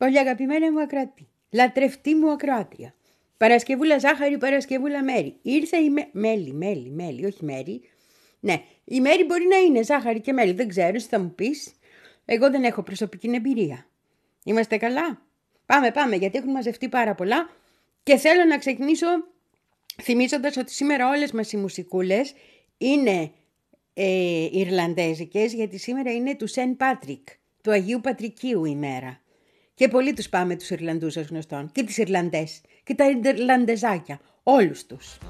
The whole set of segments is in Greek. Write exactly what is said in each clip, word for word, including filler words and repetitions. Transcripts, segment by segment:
Πολύ αγαπημένα μου ακροατή, λατρευτή μου ακροάτρια. Παρασκευούλα Ζάχαρη, Παρασκευούλα Μέρη. Ήρθε η με... Μέλη, Μέλη, Μέλη, όχι Μέρη. Ναι, η Μέρη μπορεί να είναι Ζάχαρη και Μέλη, δεν ξέρω, εσύ θα μου πεις. Εγώ δεν έχω προσωπική εμπειρία. Είμαστε καλά? Πάμε, πάμε, γιατί έχουν μαζευτεί πάρα πολλά και θέλω να ξεκινήσω θυμίζοντας ότι σήμερα όλες μας οι μουσικούλες είναι ε, Ιρλανδέζικες, γιατί σήμερα είναι του Σεν Πάτρικ, του Αγίου Πατρικίου ημέρα. Και πολλοί τους πάμε τους Ιρλανδούς ως γνωστόν, και τις Ιρλανδές, και τα Ιρλανδεζάκια, όλους τους.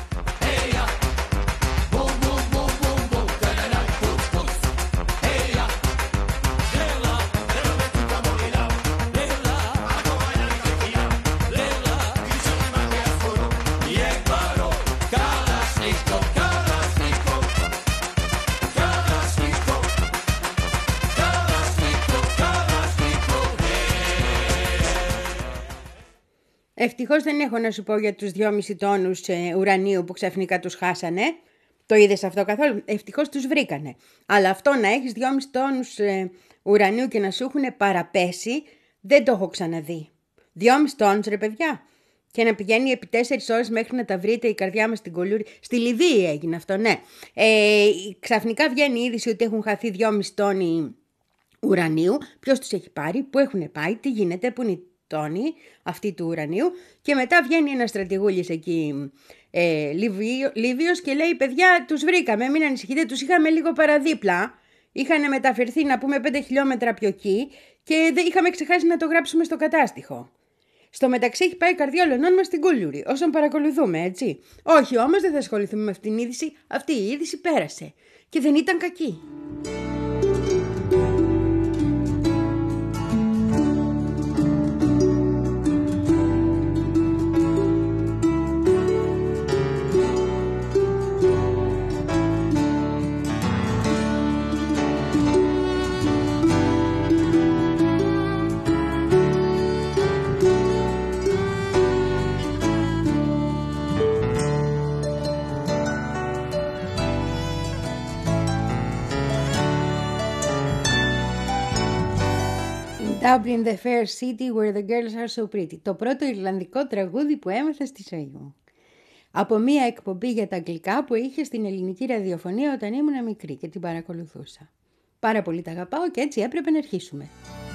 Ευτυχώς δεν έχω να σου πω για τους δυόμισι τόνους ε, ουρανίου που ξαφνικά τους χάσανε. Το είδες αυτό καθόλου? Ευτυχώς τους βρήκανε. Αλλά αυτό να έχεις δυόμισι τόνους ε, ουρανίου και να σου έχουν παραπέσει, δεν το έχω ξαναδεί. δυόμισι τόνους ρε παιδιά. Και να πηγαίνει επί τέσσερις ώρες μέχρι να τα βρείτε η καρδιά μας στην κολούρη. Στη Λιβύη έγινε αυτό, ναι. Ε, ξαφνικά βγαίνει η είδηση ότι έχουν χαθεί δυόμισι τόνοι ουρανίου. Ποιος τους έχει πάρει, πού έχουν πάει, τι γίνεται, πού είναι οι τόνοι αυτή του ουρανίου. Και μετά βγαίνει ένας στρατηγούλης εκεί ε, Λιβύο, Λίβιος και λέει: παιδιά, τους βρήκαμε, μην ανησυχείτε, τους είχαμε λίγο παραδίπλα. Είχαν μεταφερθεί να πούμε πέντε χιλιόμετρα πιο εκεί και δεν είχαμε ξεχάσει να το γράψουμε στο κατάστοιχο. Στο μεταξύ έχει πάει η καρδιά όλων μας στην κούλουρη, όσον παρακολουθούμε, έτσι. Όχι όμως, δεν θα ασχοληθούμε με αυτήν την είδηση. Αυτή η είδηση πέρασε και δεν ήταν κακή. Dublin, the fair city where the girls are so pretty. Το πρώτο Ιρλανδικό τραγούδι που έμαθα στη ζωή μου. Από μία εκπομπή για τα αγγλικά που είχε στην ελληνική ραδιοφωνία όταν ήμουν μικρή και την παρακολουθούσα. Πάρα πολύ τα αγαπάω και έτσι έπρεπε να αρχίσουμε.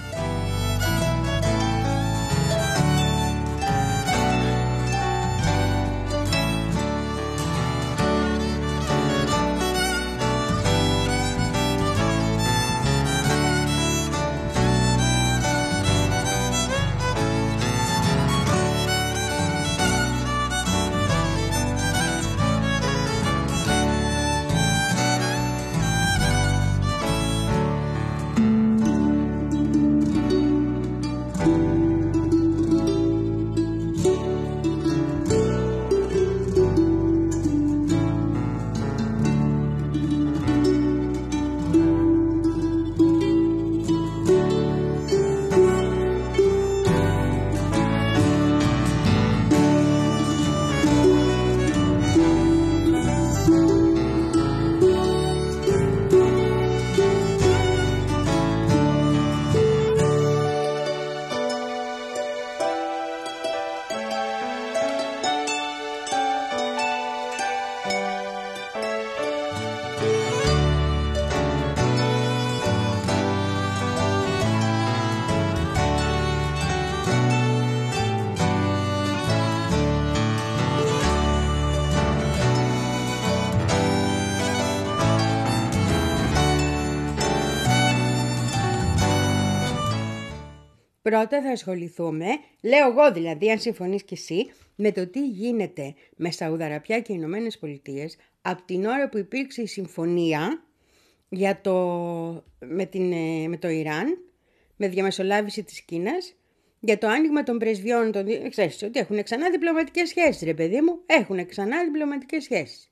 Πρώτα θα ασχοληθούμε, λέω εγώ δηλαδή, αν συμφωνείς και εσύ, με το τι γίνεται με Σαουδαραπιά και Ηνωμένες Πολιτείες από την ώρα που υπήρξε η συμφωνία για το, με, την, με το Ιράν, με διαμεσολάβηση της Κίνας, για το άνοιγμα των πρεσβειών. Των, ξέρεις ότι έχουν ξανά διπλωματικές σχέσεις, ρε παιδί μου, έχουν ξανά διπλωματικές σχέσεις.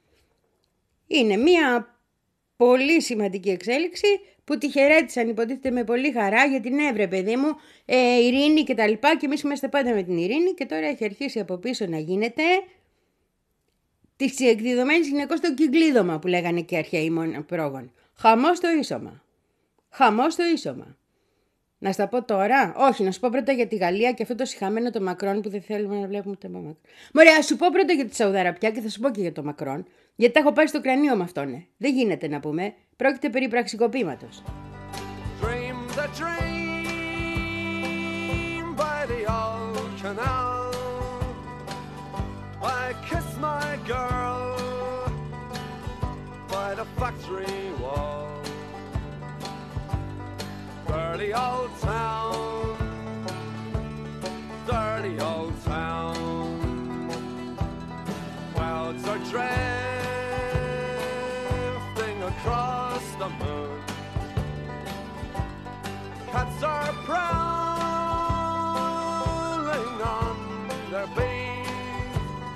Είναι μία πολύ σημαντική εξέλιξη που τη χαιρέτησαν υποτίθεται με πολύ χαρά, γιατί ναι βρε παιδί μου, ε, ειρήνη και τα λοιπά, και εμείς είμαστε πάντα με την ειρήνη, και τώρα έχει αρχίσει από πίσω να γίνεται της εκδιδομένης γυναικός το κυκλίδωμα που λέγανε και αρχαίοι πρόγον. Χαμός το ίσωμα. Χαμός το ίσωμα. Να στα πω τώρα. Όχι, να σου πω πρώτα για τη Γαλλία και αυτό το σιχαμένο το Μακρόν που δεν θέλουμε να βλέπουμε το Μακρόν. Μωρέ, ας σου πω πρώτα για τη Σαουδαραπιά και θα σου πω και για το Μακρόν. Γιατί τα έχω πάρει στο κρανίο με αυτόν. Ναι. Δεν γίνεται να πούμε. Πρόκειται περί πραξικοπήματος. Dream the dream by the old canal. I kiss my girl by the factory wall. Dirty old town, dirty old town. Clouds are drifting across the moon. Cats are prowling on their beat.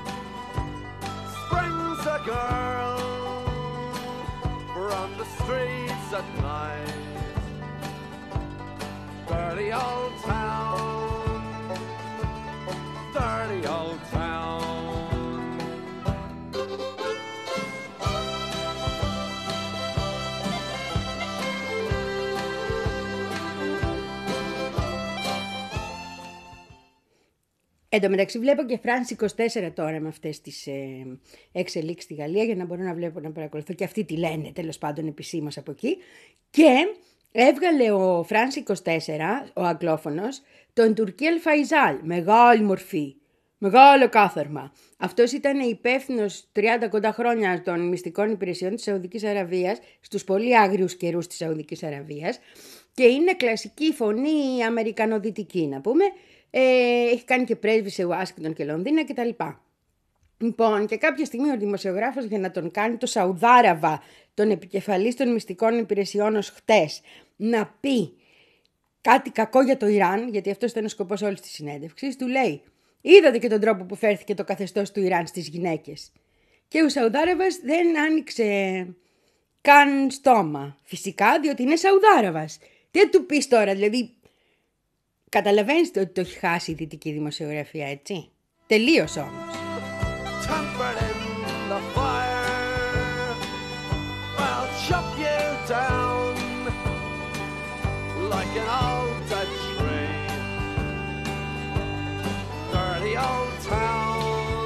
Springs a girl from the streets at night. Dirty old town, dirty old town. Εν τω μεταξύ βλέπω και France είκοσι τέσσερα τώρα με αυτές τις ε, εξελίξεις στη Γαλλία για να μπορώ να βλέπω, να παρακολουθώ και αυτοί τι λένε τέλος πάντων επισήμως από εκεί. Και έβγαλε ο France είκοσι τέσσερα, ο αγγλόφωνος, τον Τουρκί Αλφαϊζάλ, μεγάλη μορφή, μεγάλο κάθαρμα. Αυτός ήταν υπεύθυνος τριάντα κοντά χρόνια των μυστικών υπηρεσιών της Σαουδικής Αραβίας, στους πολύ άγριους καιρούς της Σαουδικής Αραβίας και είναι κλασική φωνή αμερικανοδυτική να πούμε. Ε, έχει κάνει και πρέσβη σε Ουάσιγκτον και Λονδίνα κτλ. Λοιπόν, και κάποια στιγμή ο δημοσιογράφος για να τον κάνει το Σαουδάραβα, τον επικεφαλής των μυστικών υπηρεσιών ως χτες, να πει κάτι κακό για το Ιράν, γιατί αυτός ήταν ο σκοπός όλης της συνέντευξης, του λέει «Είδατε και τον τρόπο που φέρθηκε το καθεστώς του Ιράν στις γυναίκες». Και ο Σαουδάραβας δεν άνοιξε καν στόμα, φυσικά, διότι είναι Σαουδάραβας. Τι του πεις τώρα, δηλαδή, καταλαβαίνεις ότι το έχει χάσει η δυτική δημοσιογραφία, έτσι. Τελείως όμως. Tempered in the fire, I'll chop you down like an old dead tree. Dirty old town,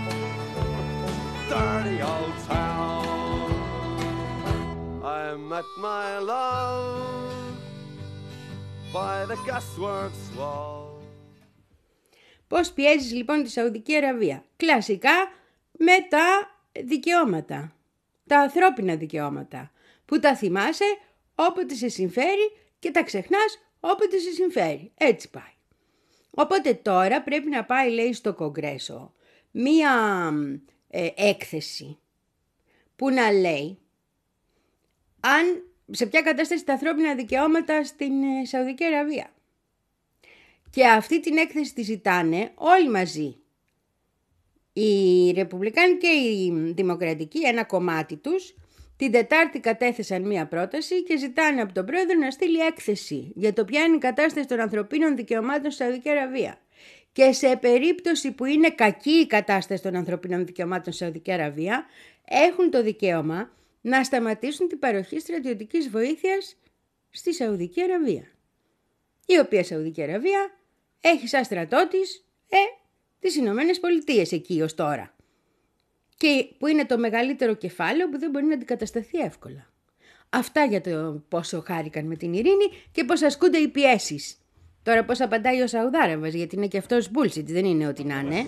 dirty old town. I met my love by the gasworks wall. Πώς πιέζεις λοιπόν τη Σαουδική Αραβία? Κλασικά με τα δικαιώματα, τα ανθρώπινα δικαιώματα, που τα θυμάσαι όποτε σε συμφέρει και τα ξεχνάς όποτε σε συμφέρει. Έτσι πάει. Οπότε τώρα πρέπει να πάει, λέει, στο Κογκρέσο μία ε, έκθεση που να λέει αν, σε ποια κατάσταση τα ανθρώπινα δικαιώματα στην ε, Σαουδική Αραβία. Και αυτή την έκθεση τη ζητάνε όλοι μαζί. Οι Ρεπουμπλικάνοι και οι Δημοκρατικοί, ένα κομμάτι τους, την Τετάρτη κατέθεσαν μία πρόταση και ζητάνε από τον πρόεδρο να στείλει έκθεση για το ποια είναι η κατάσταση των ανθρωπίνων δικαιωμάτων στη Σαουδική Αραβία. Και σε περίπτωση που είναι κακή η κατάσταση των ανθρωπίνων δικαιωμάτων στη Σαουδική Αραβία, έχουν το δικαίωμα να σταματήσουν την παροχή στρατιωτικής βοήθειας στη Σαουδική Αραβία. Η οποία Σαουδική Αραβία έχει σαν στρατό της ε, τις Ηνωμένες Πολιτείες εκεί ως τώρα. Και που είναι το μεγαλύτερο κεφάλαιο που δεν μπορεί να αντικατασταθεί εύκολα. Αυτά για το πόσο χάρηκαν με την ειρήνη και πώς ασκούνται οι πιέσεις. Τώρα πώς απαντάει ο Σαουδάραβας, γιατί είναι και αυτός bullshit, δεν είναι ό,τι να είναι.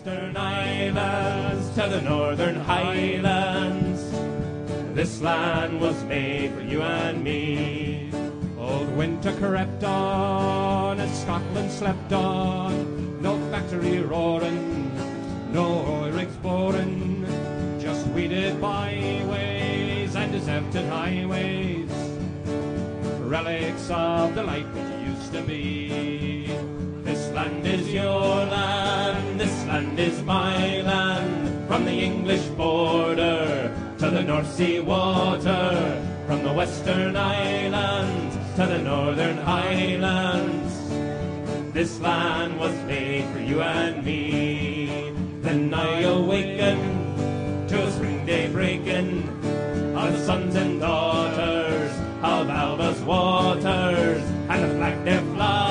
This land was made for you and me. Old winter crept on as Scotland slept on. No factory roaring, no oil rigs boring, just weeded byways and deserted highways, relics of the life it used to be. This land is your land, this land is my land, from the English border to the North Sea water, from the Western Islands to the Northern Highlands. This land was made for you and me. Then I awaken to a spring day breaking of the sons and daughters of Alba's waters, and the flag they fly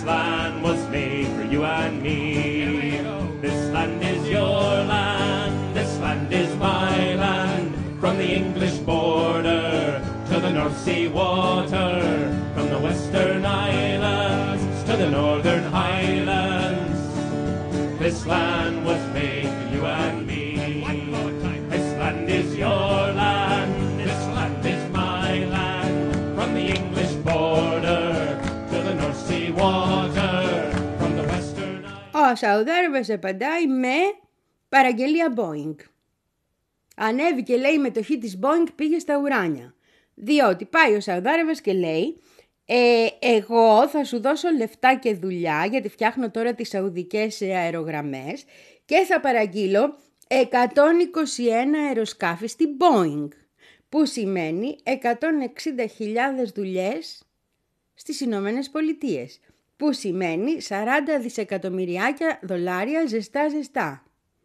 land was made for you and me. This land is your land, this land is my land. From the English border to the North Sea water, from the Western Islands to the Northern Highlands. This land was made for you and me. This land is your land, this land is my land. From the English border to the North Sea water, from the Western Islands. Ο Σαουδάραβας απαντάει με παραγγελία Boeing. Ανέβηκε, λέει, η μετοχή της Boeing πήγε στα ουράνια. Διότι πάει ο Σαουδάραβας και λέει ε, εγώ θα σου δώσω λεφτά και δουλειά γιατί φτιάχνω τώρα τις σαουδικές αερογραμμές και θα παραγγείλω εκατόν είκοσι ένα αεροσκάφη στην Boeing, που σημαίνει εκατόν εξήντα χιλιάδες δουλειές στις Ηνωμένες Πολιτείες, που σημαίνει σαράντα δισεκατομμυριάκια δολάρια ζεστά ζεστά.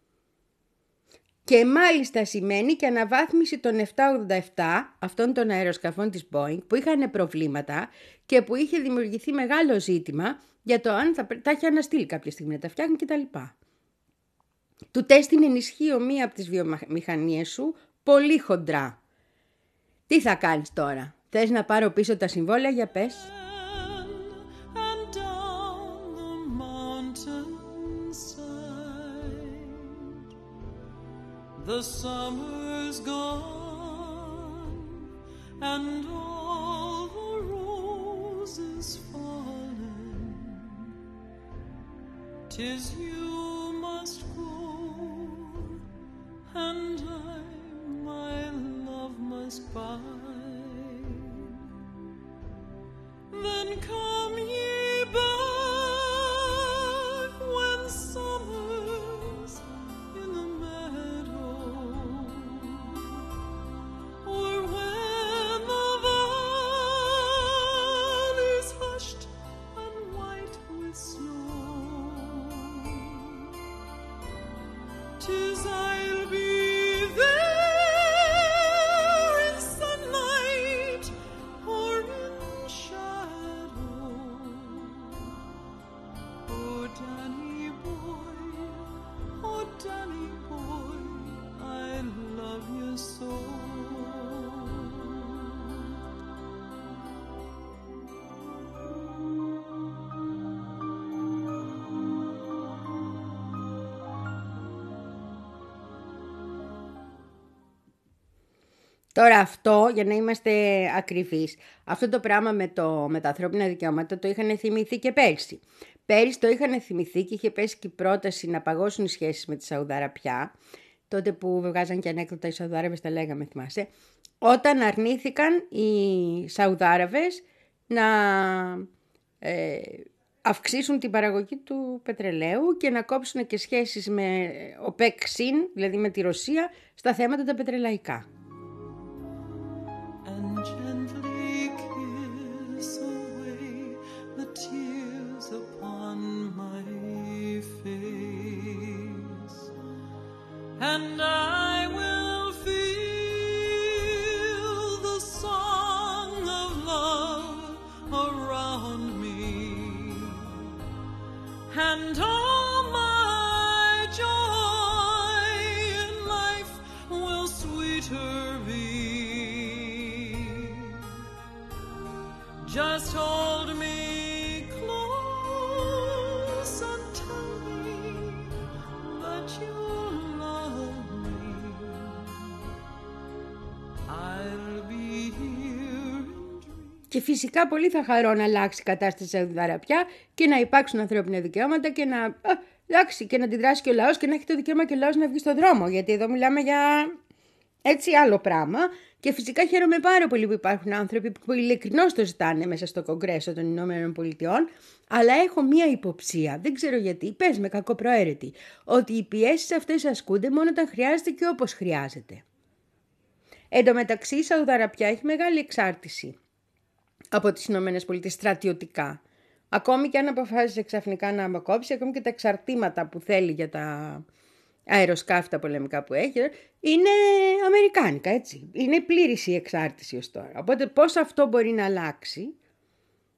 Και μάλιστα σημαίνει και αναβάθμιση των επτακόσια ογδόντα επτά αυτών των αεροσκαφών της Boeing που είχαν προβλήματα και που είχε δημιουργηθεί μεγάλο ζήτημα για το αν θα τα έχει αναστείλει κάποια στιγμή να τα φτιάχνει κτλ. Του τέστην ενισχύω μία από τις βιομηχανίες σου πολύ χοντρά. Τι θα κάνεις τώρα? Θες να πάρω πίσω τα συμβόλαια? Για πες. The summer's gone and all the roses fallen. 'Tis you must go and I my love must bide. Then come ye back when summer's in the meadow, or when the valley's hushed and white with snow. 'Tis I'll be there in sunlight or in shadow. Oh, Danny boy, oh, Danny boy, I love you so. Τώρα αυτό, για να είμαστε ακριβείς, αυτό το πράγμα με, το, με τα ανθρώπινα δικαιώματα το είχαν θυμηθεί και πέρσι. Πέρυσι το είχαν θυμηθεί και είχε πέσει και η πρόταση να παγώσουν οι σχέσεις με τη Σαουδαραπιά, τότε που βγάζαν και ανέκδοτα οι Σαουδάραβες, τα λέγαμε, θυμάσαι, όταν αρνήθηκαν οι Σαουδάραβες να ε, αυξήσουν την παραγωγή του πετρελαίου και να κόψουν και σχέσεις με ΟΠΕΚ-ΣΥΝ, δηλαδή με τη Ρωσία, στα θέματα τα πετρελαϊκά. And gently kiss away the tears upon my face, and I will feel the song of love around me, and all my joy in life will sweeter be. Just hold me close and tell me that you love me. I'll be here in dreams. Και φυσικά πολύ θα χαρώ να αλλάξει η κατάσταση στη Σαουδαραπιά και να υπάρξουν ανθρώπινα δικαιώματα και να, α, εντάξει, και να αντιδράσει και ο λαός και να έχει το δικαίωμα και ο λαός να βγει στον δρόμο. Γιατί εδώ μιλάμε για έτσι άλλο πράγμα. Και φυσικά χαίρομαι πάρα πολύ που υπάρχουν άνθρωποι που ειλικρινώς το ζητάνε μέσα στο Κογκρέσο των Ηνωμένων Πολιτειών, αλλά έχω μία υποψία, δεν ξέρω γιατί, πες με κακοπροαίρετη, ότι οι πιέσεις αυτές ασκούνται μόνο όταν χρειάζεται και όπως χρειάζεται. Εν τω μεταξύ η Σαουδαραπιά έχει μεγάλη εξάρτηση από τις Ηνωμένες Πολιτείες στρατιωτικά. Ακόμη και αν αποφάσισε ξαφνικά να αποκόψει, ακόμη και τα εξαρτήματα που θέλει για τα αεροσκάφη τα πολεμικά που έχει, είναι αμερικάνικα, έτσι. Είναι πλήρης η εξάρτηση ως τώρα. Οπότε πώς αυτό μπορεί να αλλάξει,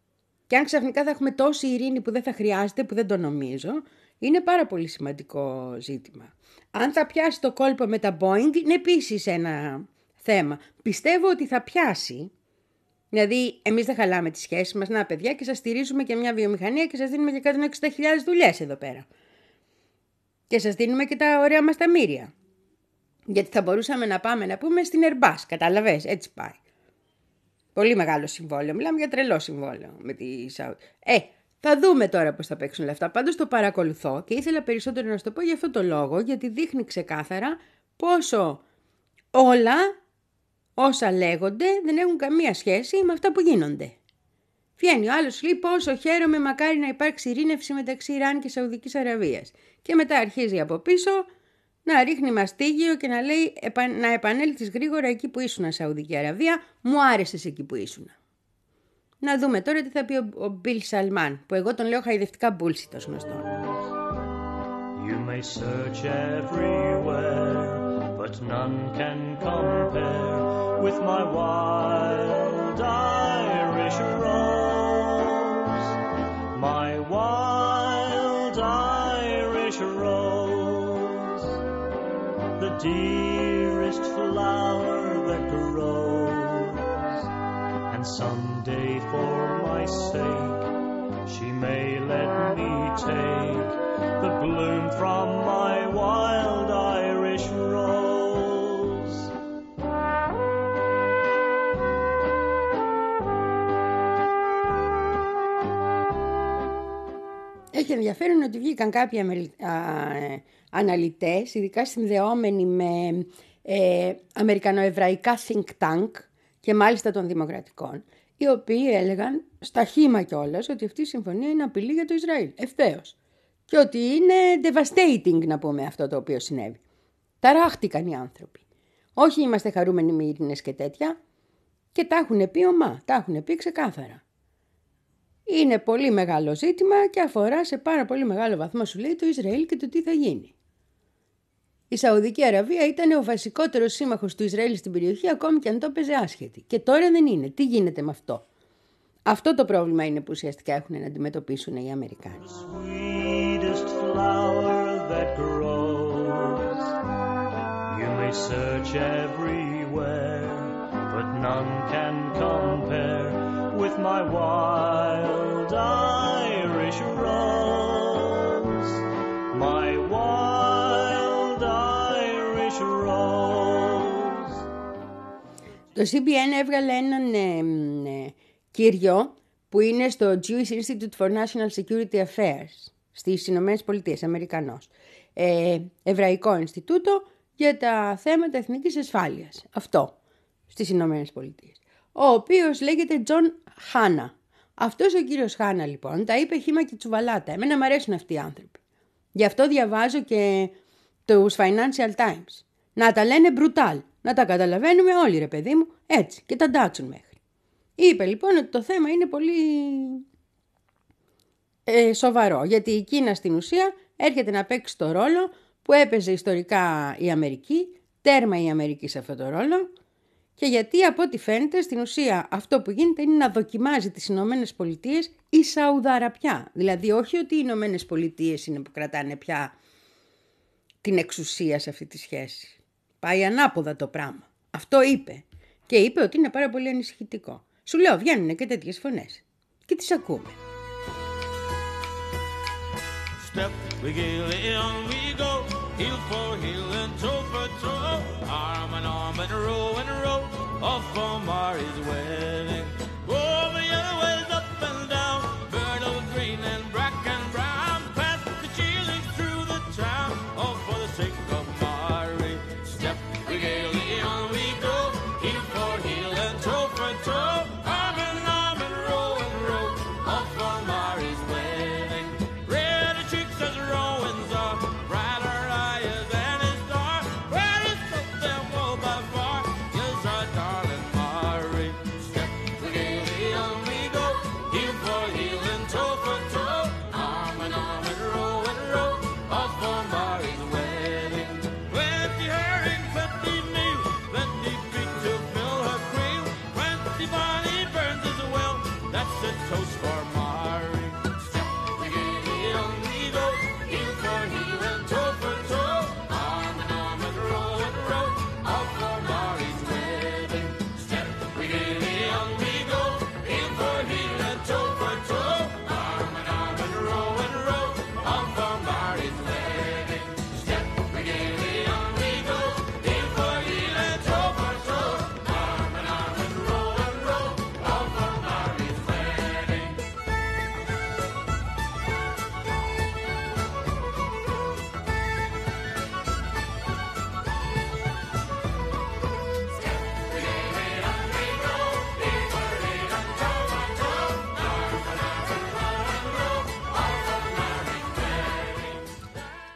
Και αν ξαφνικά θα έχουμε τόση ειρήνη που δεν θα χρειάζεται, που δεν το νομίζω, είναι πάρα πολύ σημαντικό ζήτημα. Αν θα πιάσει το κόλπο με τα Boeing, είναι επίσης ένα θέμα. Πιστεύω ότι θα πιάσει. Δηλαδή, εμείς δεν χαλάμε τις σχέσεις μας. Να, παιδιά, και σας στηρίζουμε και μια βιομηχανία και σας δίνουμε και εκατόν εξήντα χιλιάδες δουλειές εδώ πέρα. Και σας δίνουμε και τα ωραία μας τα μοίρια. Γιατί θα μπορούσαμε να πάμε να πούμε στην Airbus. Κατάλαβες, έτσι πάει. Πολύ μεγάλο συμβόλαιο. Μιλάμε για τρελό συμβόλαιο με τη Saudi. Ε, θα δούμε τώρα πώς θα παίξουν λεφτά. Πάντως το παρακολουθώ και ήθελα περισσότερο να σου το πω για αυτό το λόγο, γιατί δείχνει ξεκάθαρα πόσο όλα όσα λέγονται δεν έχουν καμία σχέση με αυτά που γίνονται. Βγαίνει ο άλλος, λέει πόσο χαίρομαι, μακάρι να υπάρξει ειρήνευση μεταξύ Ιράν και Σαουδικής Αραβίας. Και μετά αρχίζει από πίσω να ρίχνει μαστίγιο και να λέει να επανέλθεις γρήγορα εκεί που ήσουν, Σαουδική Αραβία, μου άρεσες εκεί που ήσουν. Να δούμε τώρα τι θα πει ο Μπιλ Σαλμάν, που εγώ τον λέω χαϊδευτικά bullshit ως γνωστό. You may search everywhere, but none can compare with my wild Irish rose, my wild Irish rose, the dearest flower that grows, and someday for my sake she may let me take the bloom from my wild Irish rose. Έχει ενδιαφέρον ότι βγήκαν κάποιοι αμελ... α, αναλυτές, ειδικά συνδεόμενοι με ε, αμερικανοεβραϊκά think tank και μάλιστα των δημοκρατικών, οι οποίοι έλεγαν στα χύμα κιόλας ότι αυτή η συμφωνία είναι απειλή για το Ισραήλ, ευθέως. Και ότι είναι devastating, να πούμε, αυτό το οποίο συνέβη. Ταράχτηκαν οι άνθρωποι. Όχι είμαστε χαρούμενοι με ειρήνες και τέτοια. Και τα έχουν πει ομά, τα έχουν πει ξεκάθαρα. Είναι πολύ μεγάλο ζήτημα και αφορά σε πάρα πολύ μεγάλο βαθμό, σου λέει, το Ισραήλ και το τι θα γίνει. Η Σαουδική Αραβία ήταν ο βασικότερος σύμμαχος του Ισραήλ στην περιοχή, ακόμη και αν το έπαιζε άσχετη. Και τώρα δεν είναι. Τι γίνεται με αυτό? Αυτό το πρόβλημα είναι που ουσιαστικά έχουν να αντιμετωπίσουν οι Αμερικάνοι. Sweetest flower that grows, you may search everywhere, but none can compare with my wild Irish rose, my wild Irish rose. Το σι μπι εν έβγαλε έναν ε, ε, κύριο που είναι στο Jewish Institute for National Security Affairs στις Ηνωμένες Πολιτείες, Αμερικανός. Ε, Εβραϊκό Ινστιτούτο για τα θέματα εθνικής ασφάλειας. Αυτό, στις Ηνωμένες Πολιτείες. Ο οποίος λέγεται John Hanna. Αυτός ο κύριος Hanna λοιπόν τα είπε χύμα και τσουβαλάτα. Εμένα μου αρέσουν αυτοί οι άνθρωποι. Γι' αυτό διαβάζω και τους Financial Times. Να τα λένε brutal. Να τα καταλαβαίνουμε όλοι, ρε παιδί μου, έτσι, και τα ντάτσουν μέχρι. Είπε λοιπόν ότι το θέμα είναι πολύ ε, σοβαρό, γιατί η Κίνα στην ουσία έρχεται να παίξει το ρόλο που έπαιζε ιστορικά η Αμερική, τέρμα η Αμερική σε αυτό το ρόλο, και γιατί από ό,τι φαίνεται στην ουσία αυτό που γίνεται είναι να δοκιμάζει τις Ηνωμένες Πολιτείες η Σαουδαραπιά. Δηλαδή όχι ότι οι Ηνωμένες Πολιτείες είναι που κρατάνε πια την εξουσία σε αυτή τη σχέση. Πάει ανάποδα το πράγμα. Αυτό είπε. Και είπε ότι είναι πάρα πολύ ανησυχητικό. Σου λέω, βγαίνουν και τέτοιες φωνές. Και τις ακούμε. Step we gaily on we go, heel for heel and toe for toe, arm in arm and row and row, off for Mary's wedding. Over the other ways up and down, Myrtle green and black and brown, past the cheerleaders through the town, all for the sake of Mary. Step we gaily on we go, heel for heel and toe for toe, arm in arm and row and row, off for Mary's wedding. Red cheeks as Rowan's are, brighter eyes than a star, brightest of them all by far, is our darling Mary. Step we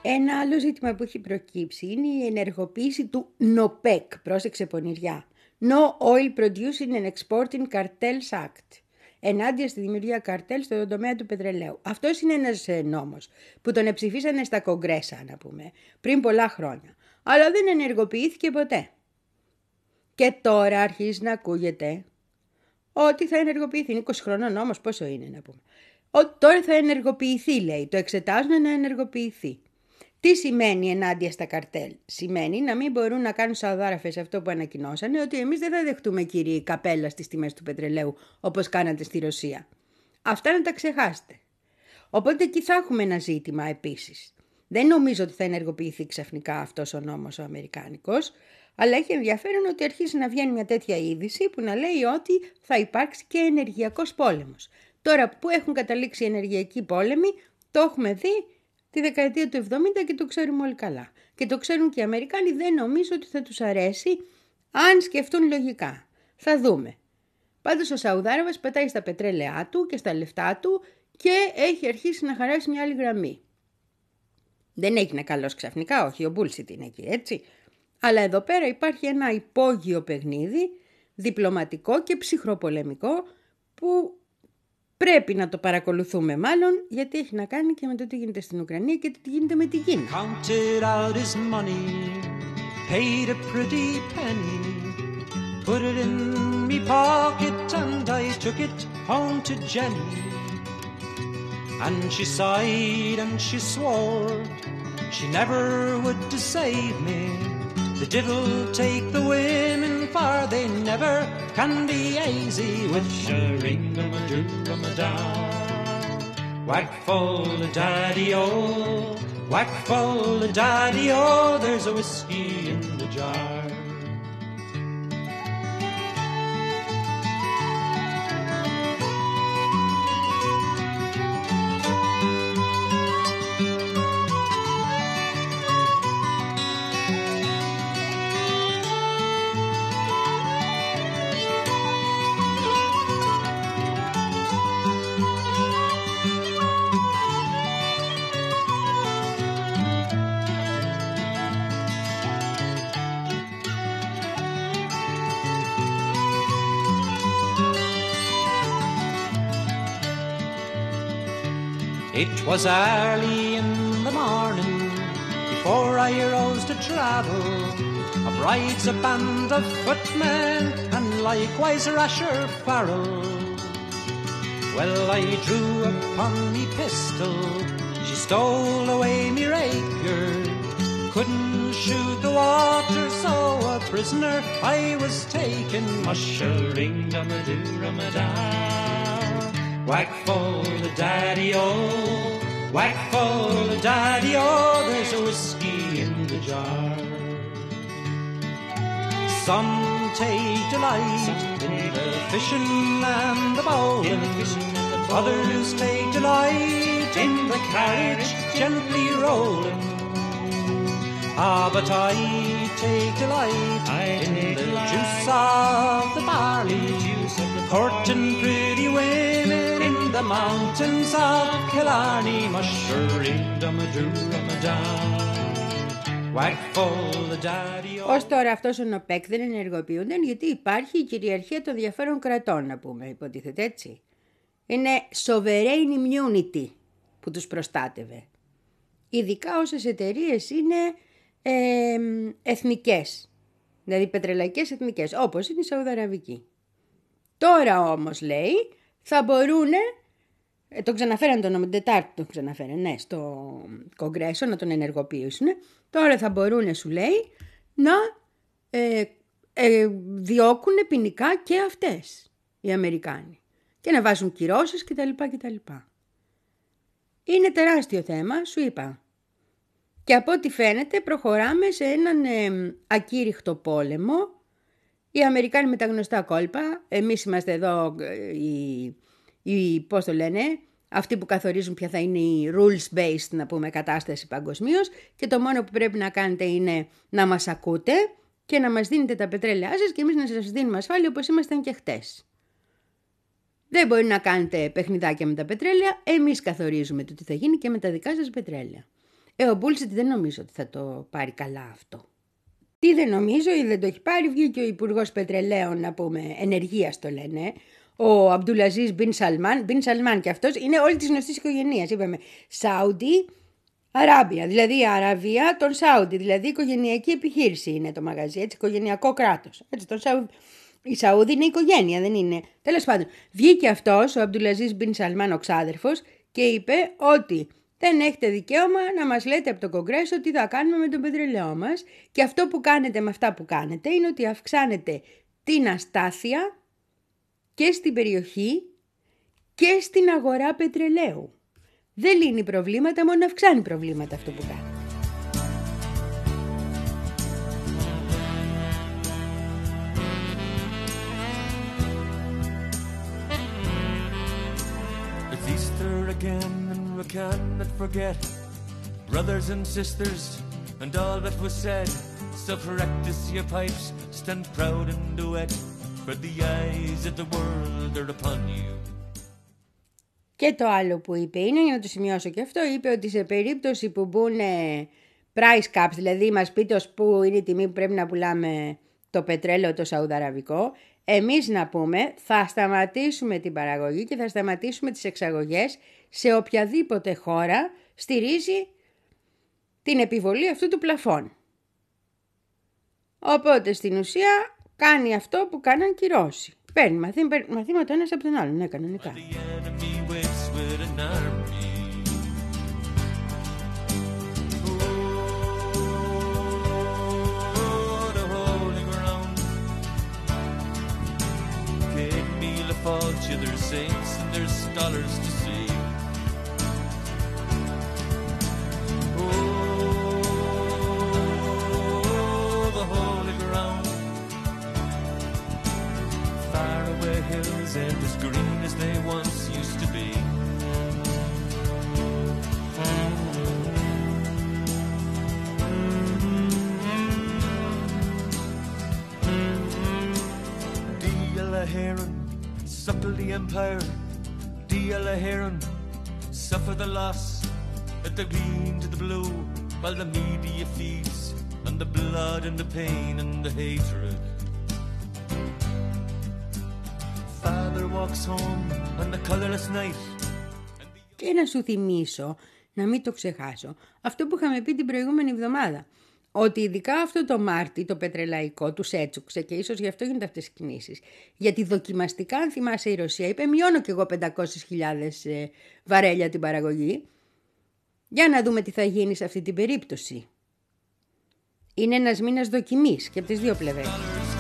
Ένα άλλο ζήτημα που έχει προκύψει είναι η ενεργοποίηση του νοπεκ, πρόσεξε πονηριά, No Oil Producing and Exporting Cartels Act, ενάντια στη δημιουργία καρτέλ στον τομέα του πετρελαίου. Αυτός είναι ένας νόμος που τον εψηφίσανε στα κογκρέσα, να πούμε, πριν πολλά χρόνια, αλλά δεν ενεργοποιήθηκε ποτέ. Και τώρα αρχίζει να ακούγεται ότι θα ενεργοποιηθεί. Είναι είκοσι χρονών νόμος, πόσο είναι να πούμε. Ότι τώρα θα ενεργοποιηθεί, λέει, το εξετάζουν να ενεργοποιηθεί. Τι σημαίνει ενάντια στα καρτέλ? Σημαίνει να μην μπορούν να κάνουν Σαουδάραβες αυτό που ανακοινώσανε, ότι εμείς δεν θα δεχτούμε, κύριοι, καπέλα στις τιμές του πετρελαίου όπως κάνατε στη Ρωσία. Αυτά να τα ξεχάσετε. Οπότε εκεί θα έχουμε ένα ζήτημα επίσης. Δεν νομίζω ότι θα ενεργοποιηθεί ξαφνικά αυτός ο νόμος ο αμερικάνικος, αλλά έχει ενδιαφέρον ότι αρχίζει να βγαίνει μια τέτοια είδηση που να λέει ότι θα υπάρξει και ενεργειακός πόλεμος. Τώρα που έχουν καταλήξει ενεργειακοί πόλεμοι, το έχουμε δει τη δεκαετία του εβδομήντα και το ξέρουμε όλοι καλά. Και το ξέρουν και οι Αμερικάνοι, δεν νομίζω ότι θα τους αρέσει αν σκεφτούν λογικά. Θα δούμε. Πάντως ο Σαουδάραβας πετάει στα πετρέλαιά του και στα λεφτά του και έχει αρχίσει να χαράσει μια άλλη γραμμή. Δεν έγινε καλός ξαφνικά, όχι, ο bullshit είναι εκεί, έτσι. Αλλά εδώ πέρα υπάρχει ένα υπόγειο παιχνίδι, διπλωματικό και ψυχροπολεμικό, που πρέπει να το παρακολουθούμε μάλλον, γιατί έχει να κάνει και με το τι γίνεται στην Ουκρανία και το τι γίνεται με την Κίνα. Counted out his money, paid a pretty penny, put it in me pocket and I took it home to Jenny. And she sighed and she swore she never would deceive me. The devil take the women, for they never can be easy with shirring-a-ma-doo-a-ma-down. Whack full of daddy-o, whack full of daddy-o, there's a whiskey in the jar. It was early in the morning, before I rose to travel, a bride's a band of footmen, and likewise Rasher Farrell. Well, I drew upon me pistol, she stole away me rapier, couldn't shoot the water, so a prisoner I was taken. Mush-a-ring-dum-a-doo-rum-a-down. Whack full of daddy-o, whack full of daddy-o, there's a whiskey in the jar. Some take delight in the fishing and the bowling, others take delight in the carriage gently rolling. Ah, but I take delight in the juice of the barley, courting pretty women in the mountains of Killarney. Mush-a-ring-dum-a-doo-rum-a-down. Whack full the daddy. Ως τώρα αυτός ο νοπεκ δεν ενεργοποιούνται γιατί υπάρχει η κυριαρχία των διαφέρων κρατών, να πούμε, υποτίθεται έτσι. Είναι sovereign immunity που τους προστάτευε. Ειδικά όσες εταιρείες είναι ε, εθνικές, δηλαδή πετρελαϊκές εθνικές, όπως είναι η Σαουδαραβική. Τώρα όμως, λέει, θα μπορούν, ε, τον ξαναφέραν τον νόμο, την Τετάρτη τον ξαναφέραν, ναι, στο Κογκρέσο να τον ενεργοποιήσουν. Τώρα θα μπορούν, σου λέει, να ε, ε, διώκουν ποινικά και αυτές οι Αμερικάνοι και να βάζουν κυρώσεις κτλ. κτλ. Είναι τεράστιο θέμα, σου είπα. Και από ό,τι φαίνεται προχωράμε σε έναν ε, ακήρυχτο πόλεμο. Οι Αμερικάνοι με τα γνωστά κόλπα, εμείς είμαστε εδώ οι, οι, πώς το λένε, αυτοί που καθορίζουν ποια θα είναι η rules-based, να πούμε, κατάσταση παγκοσμίως, και το μόνο που πρέπει να κάνετε είναι να μας ακούτε και να μας δίνετε τα πετρέλαιά σας και εμείς να σας δίνουμε ασφάλεια όπως ήμασταν και χτες. Δεν μπορεί να κάνετε παιχνιδάκια με τα πετρέλαια, εμείς καθορίζουμε το τι θα γίνει και με τα δικά σας πετρέλαια. Ε, ο Bullshit δεν νομίζω ότι θα το πάρει καλά αυτό. Τι δεν νομίζω ή δεν το έχει πάρει, βγήκε ο Υπουργός Πετρελαίων, να πούμε, ενεργείας το λένε, ο Αμπτουλαζίζ Μπιν Σαλμάν, Μπιν Σαλμάν και αυτός είναι όλη της γνωστής οικογένειας, είπαμε, Σάουντι Αράμπια, δηλαδή η Αραβία των Σάουντι, δηλαδή οικογενειακή επιχείρηση είναι το μαγαζί, έτσι, οικογενειακό κράτος, έτσι, τον Σαου... η Σαούδη είναι οικογένεια, δεν είναι, τέλος πάντων, βγήκε αυτός, ο Αμπτουλαζίζ Μπιν Σαλμάν, ο ξάδερφος, και είπε ότι δεν έχετε δικαίωμα να μας λέτε από το Κογκρέσο τι θα κάνουμε με τον πετρελαιό μας και αυτό που κάνετε με αυτά που κάνετε είναι ότι αυξάνετε την αστάθεια και στην περιοχή και στην αγορά πετρελαίου. Δεν λύνει προβλήματα, μόνο αυξάνει προβλήματα αυτό που κάνει. It's Easter again and we cannot forget brothers and sisters and all that was said. So practice your pipes, stand proud and duet, for the eyes of the world are upon you. Και το άλλο που είπε είναι, για να το σημειώσω και αυτό, είπε ότι σε περίπτωση που μπουν price caps, δηλαδή μας πείτε ως που είναι η τιμή που πρέπει να πουλάμε το πετρέλαιο το σαουδαραβικό, εμείς να πούμε θα σταματήσουμε την παραγωγή και θα σταματήσουμε τις εξαγωγές σε οποιαδήποτε χώρα στηρίζει την επιβολή αυτού του πλαφών. Οπότε στην ουσία κάνει αυτό που κάναν και οι Ρώσοι. Παίρνει μαθήματα ένας από τον άλλον, ναι, κανονικά. Fault you, there's saints and there's scholars to see. Oh, the holy ground, far away hills and as green as they once used to be. Dia Heron, suckle the empire, Dia Heron, suffer the loss, at the green to the blue, while the media feeds on the blood and the pain and the hatred. Father walks home on the colorless night. Και να σου θυμίσω, να μην το ξεχάσω, αυτό που είχαμε πει την προηγούμενη εβδομάδα, ότι ειδικά αυτό το Μάρτι, το πετρελαϊκό, τους έτσουξε και ίσως γι' αυτό γίνονται αυτές οι κινήσεις. Γιατί δοκιμαστικά, αν θυμάσαι, η Ρωσία είπε μειώνω κι εγώ πεντακόσιες χιλιάδες ε, βαρέλια την παραγωγή. Για να δούμε τι θα γίνει σε αυτή την περίπτωση. Είναι ένας μήνας δοκιμής και από τις δύο πλευρές.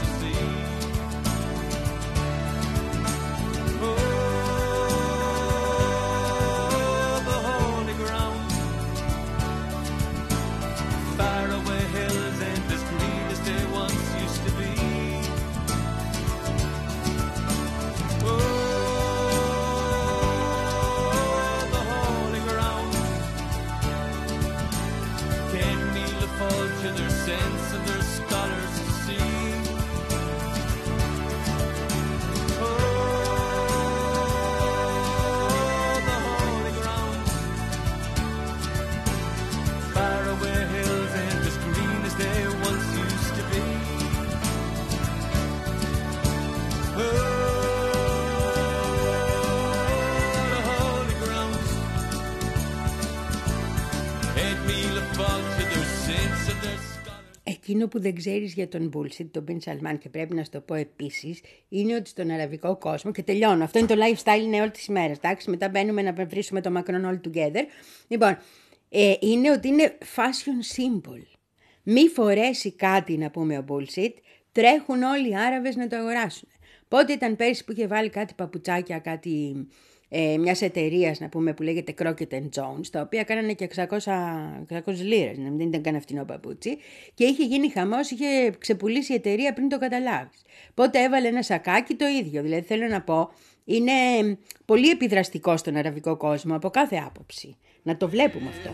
Εκείνο που δεν ξέρεις για τον Bullshit, τον Μπιν Σαλμάν, και πρέπει να σου το πω επίσης, είναι ότι στον αραβικό κόσμο, και τελειώνω, αυτό είναι το lifestyle, είναι όλη τις ημέρες, εντάξει, μετά μπαίνουμε να βρίσουμε το Macron all together. Λοιπόν, ε, είναι ότι είναι fashion symbol. Μη φορέσει κάτι, να πούμε, ο Bullshit, τρέχουν όλοι οι Άραβες να το αγοράσουν. Πότε ήταν πέρσι που είχε βάλει κάτι παπουτσάκια, κάτι ε, μιας εταιρείας, να πούμε, που λέγεται Crockett and Jones, τα οποία κάνανε και εξακόσιες λίρες, δεν ήταν καν φτηνό παπούτσι, και είχε γίνει χαμός, είχε ξεπουλήσει η εταιρεία πριν το καταλάβεις. Πότε έβαλε ένα σακάκι, το ίδιο. Δηλαδή θέλω να πω, είναι πολύ επιδραστικό στον αραβικό κόσμο από κάθε άποψη. Να το βλέπουμε αυτό.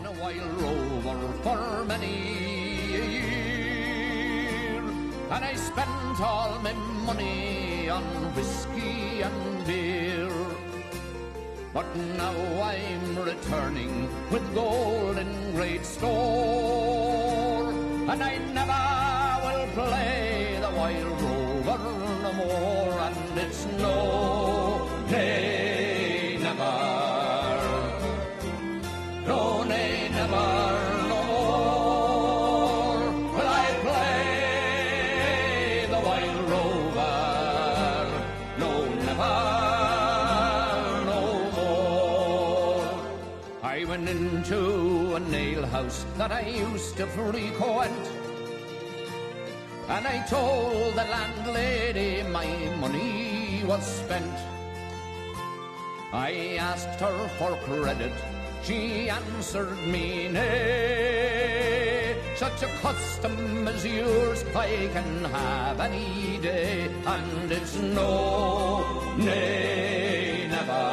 And I spent all my money on whiskey and beer. But now I'm returning with gold in great store, and I never will play the wild rover no more, and it's no, nay, never, no, nay, never, no more will I play the wild rover, no, never. I went into a nail house that I used to frequent, and I told the landlady my money was spent. I asked her for credit, she answered me nay. Such a custom as yours I can have any day, and it's no, nay, never.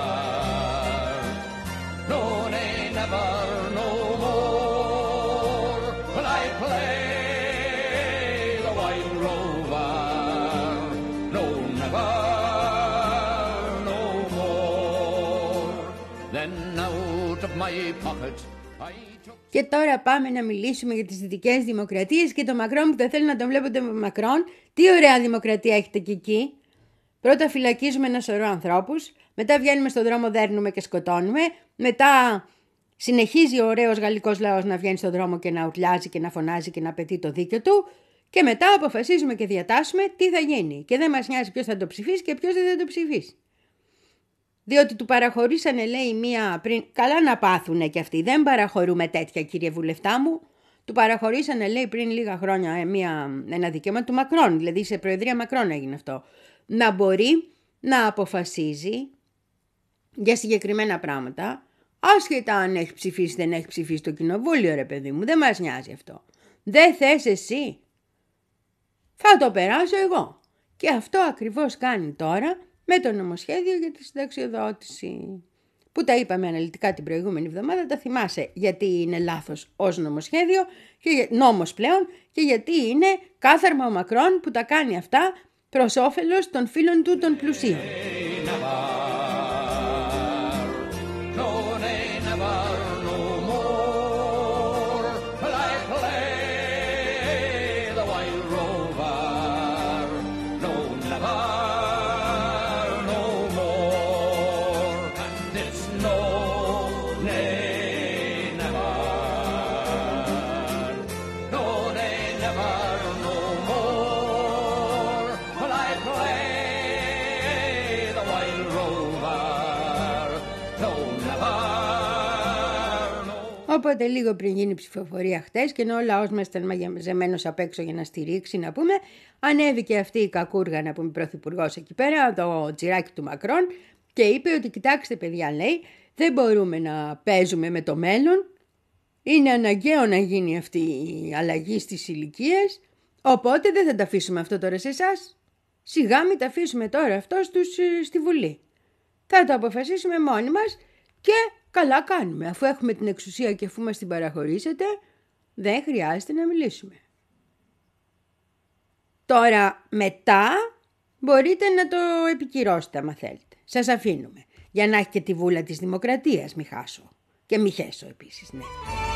No, nay, never, no more will I play the wild rover. No, never, no more. Then out of my pocket I took... Και τώρα πάμε να μιλήσουμε για τις δυτικές δημοκρατίες και το Μακρόν που δεν θέλει να τον βλέπετε με Μακρόν. Τι ωραία δημοκρατία έχετε και εκεί. Πρώτα φυλακίζουμε ένα σωρό ανθρώπους, μετά βγαίνουμε στον δρόμο, δέρνουμε και σκοτώνουμε, μετά συνεχίζει ο ωραίος γαλλικός λαός να βγαίνει στον δρόμο και να ουρλιάζει και να φωνάζει και να απαιτεί το δίκιο του, και μετά αποφασίζουμε και διατάσσουμε τι θα γίνει. Και δεν μας νοιάζει ποιος θα το ψηφίσει και ποιος δεν θα το ψηφίσει. Διότι του παραχωρήσανε, λέει, μία πριν. Καλά να πάθουνε κι αυτοί. Δεν παραχωρούμε τέτοια, κύριε βουλευτά μου. Του παραχωρήσανε, λέει, πριν λίγα χρόνια μία, ένα δικαίωμα του Μακρόν. Δηλαδή σε προεδρία Μακρόν έγινε αυτό. Να μπορεί να αποφασίζει για συγκεκριμένα πράγματα, άσχετα αν έχει ψηφίσει δεν έχει ψηφίσει το κοινοβούλιο, ρε παιδί μου. Δεν μας νοιάζει αυτό. Δεν θες εσύ, θα το περάσω εγώ. Και αυτό ακριβώς κάνει τώρα με το νομοσχέδιο για τη συνταξιοδότηση. Που τα είπαμε αναλυτικά την προηγούμενη εβδομάδα, τα θυμάσαι γιατί είναι λάθος ως νομοσχέδιο, και νόμος πλέον, και γιατί είναι κάθαρμα ο Μακρόν που τα κάνει αυτά προς όφελος των φίλων του των πλουσίων. Οπότε λίγο πριν γίνει η ψηφοφορία χτες και ενώ ο λαός μας ήταν μαζεμένος απ' έξω για να στηρίξει, να πούμε, ανέβηκε αυτή η κακούργα, να πούμε, πρωθυπουργός εκεί πέρα, το τσιράκι του Μακρόν, και είπε ότι κοιτάξτε παιδιά, λέει, δεν μπορούμε να παίζουμε με το μέλλον, είναι αναγκαίο να γίνει αυτή η αλλαγή στις ηλικίες, οπότε δεν θα τα αφήσουμε αυτό τώρα σε εσάς. Σιγά μην τα αφήσουμε τώρα αυτό στους, στη Βουλή. Θα το αποφασίσουμε μόνοι μας και καλά κάνουμε. Αφού έχουμε την εξουσία και αφού μας την παραχωρήσετε, δεν χρειάζεται να μιλήσουμε. Τώρα μετά μπορείτε να το επικυρώσετε άμα θέλετε. Σας αφήνουμε. Για να έχει και τη βούλα της δημοκρατίας, μη χάσω. Και μη χέσω επίσης, ναι.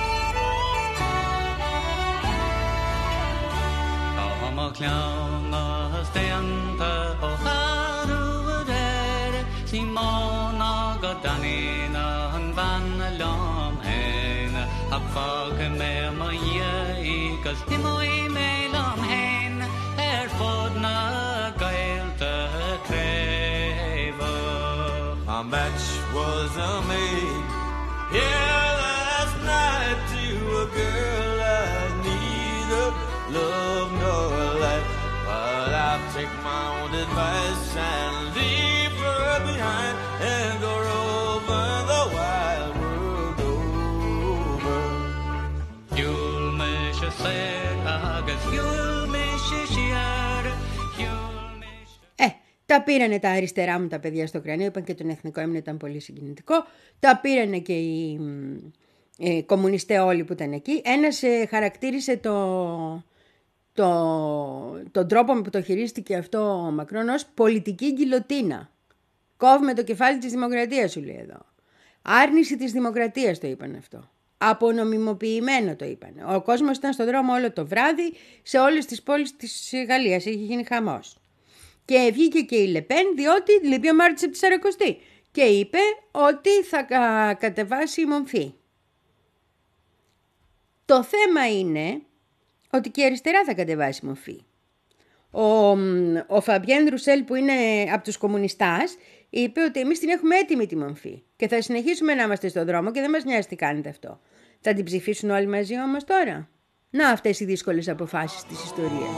A match was made here last night to a girl I neither love nor like, but I'll take my own advice and leave her behind and go over the wild world over. You'll miss a said, I guess you'll miss a sheer. Ε, τα πήρανε τα αριστερά μου τα παιδιά στο κρανίο, είπαν και τον εθνικό έμεινο ήταν πολύ συγκινητικό. Τα πήρανε και οι ε, κομμουνιστές όλοι που ήταν εκεί. Ένας ε, χαρακτήρισε το, το, τον τρόπο που το χειρίστηκε αυτό ο Μακρόν ως πολιτική γκιλοτίνα. Κόβουμε το κεφάλι της δημοκρατίας, σου λέει εδώ. Άρνηση της δημοκρατίας το είπαν αυτό. Απονομιμοποιημένο το είπαν. Ο κόσμος ήταν στον δρόμο όλο το βράδυ σε όλες τις πόλεις της Γαλλίας. Είχε γίνει χαμός. Και βγήκε και η Λεπέν, διότι λείπει ο Μάρτης από τη Σαρακοστή. Και είπε ότι θα κατεβάσει η μομφή. Το θέμα είναι ότι και η αριστερά θα κατεβάσει η μομφή. Ο, ο Φαμπιέν Ρουσέλ, που είναι από τους κομμουνιστάς, είπε ότι εμείς την έχουμε έτοιμη τη μομφή και θα συνεχίσουμε να είμαστε στον δρόμο και δεν μας νοιάζει τι κάνετε αυτό. Θα την ψηφίσουν όλοι μαζί όμως τώρα? Να, αυτές οι δύσκολες αποφάσεις της ιστορίας.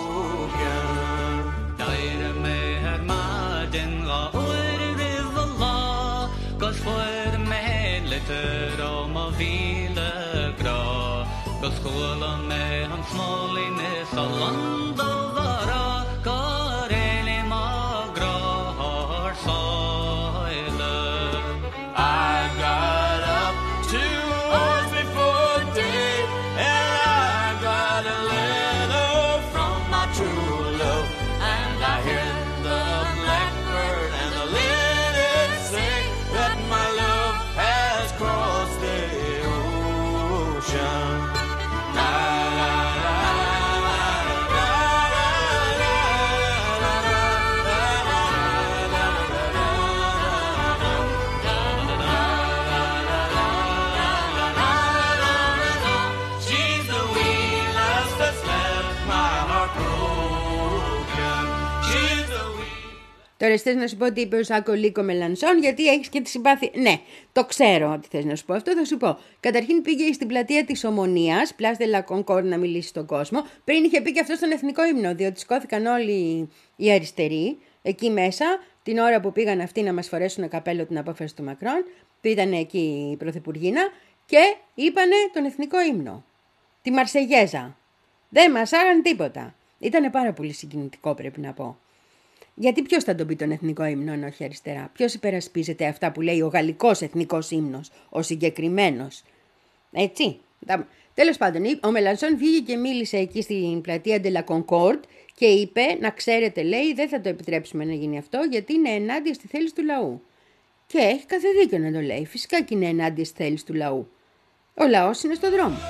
Τώρα θες να σου πω τι είπε ο Ζάκο Λίκο Μελανσόν, γιατί έχεις και τη συμπάθεια. Ναι, το ξέρω ότι θες να σου πω αυτό, θα σου πω. Καταρχήν πήγε στην πλατεία της Ομονίας, Place de la Concorde, να μιλήσει στον κόσμο. Πριν είχε πει και αυτό στον εθνικό ύμνο, διότι σκόθηκαν όλοι οι αριστεροί εκεί μέσα, την ώρα που πήγαν αυτοί να μας φορέσουν καπέλο την απόφαση του Μακρόν, που ήταν εκεί η Πρωθυπουργίνα, και είπανε τον εθνικό ύμνο. Τη Μαρσεγέζα. Δεν μας άγαν τίποτα. Ήτανε πάρα πολύ συγκινητικό, πρέπει να πω. Γιατί ποιος θα τον πει τον εθνικό ύμνο, αν όχι αριστερά? Ποιος υπερασπίζεται αυτά που λέει ο γαλλικός εθνικός ύμνος, ο συγκεκριμένος? Έτσι. Τέλος πάντων, ο Μελανσόν βγήκε και μίλησε εκεί στην πλατεία de la Concorde και είπε, να ξέρετε, λέει, δεν θα το επιτρέψουμε να γίνει αυτό, γιατί είναι ενάντια στη θέληση του λαού. Και έχει κάθε δίκιο να το λέει. Φυσικά και είναι ενάντια στη θέληση του λαού. Ο λαός είναι στο δρόμο.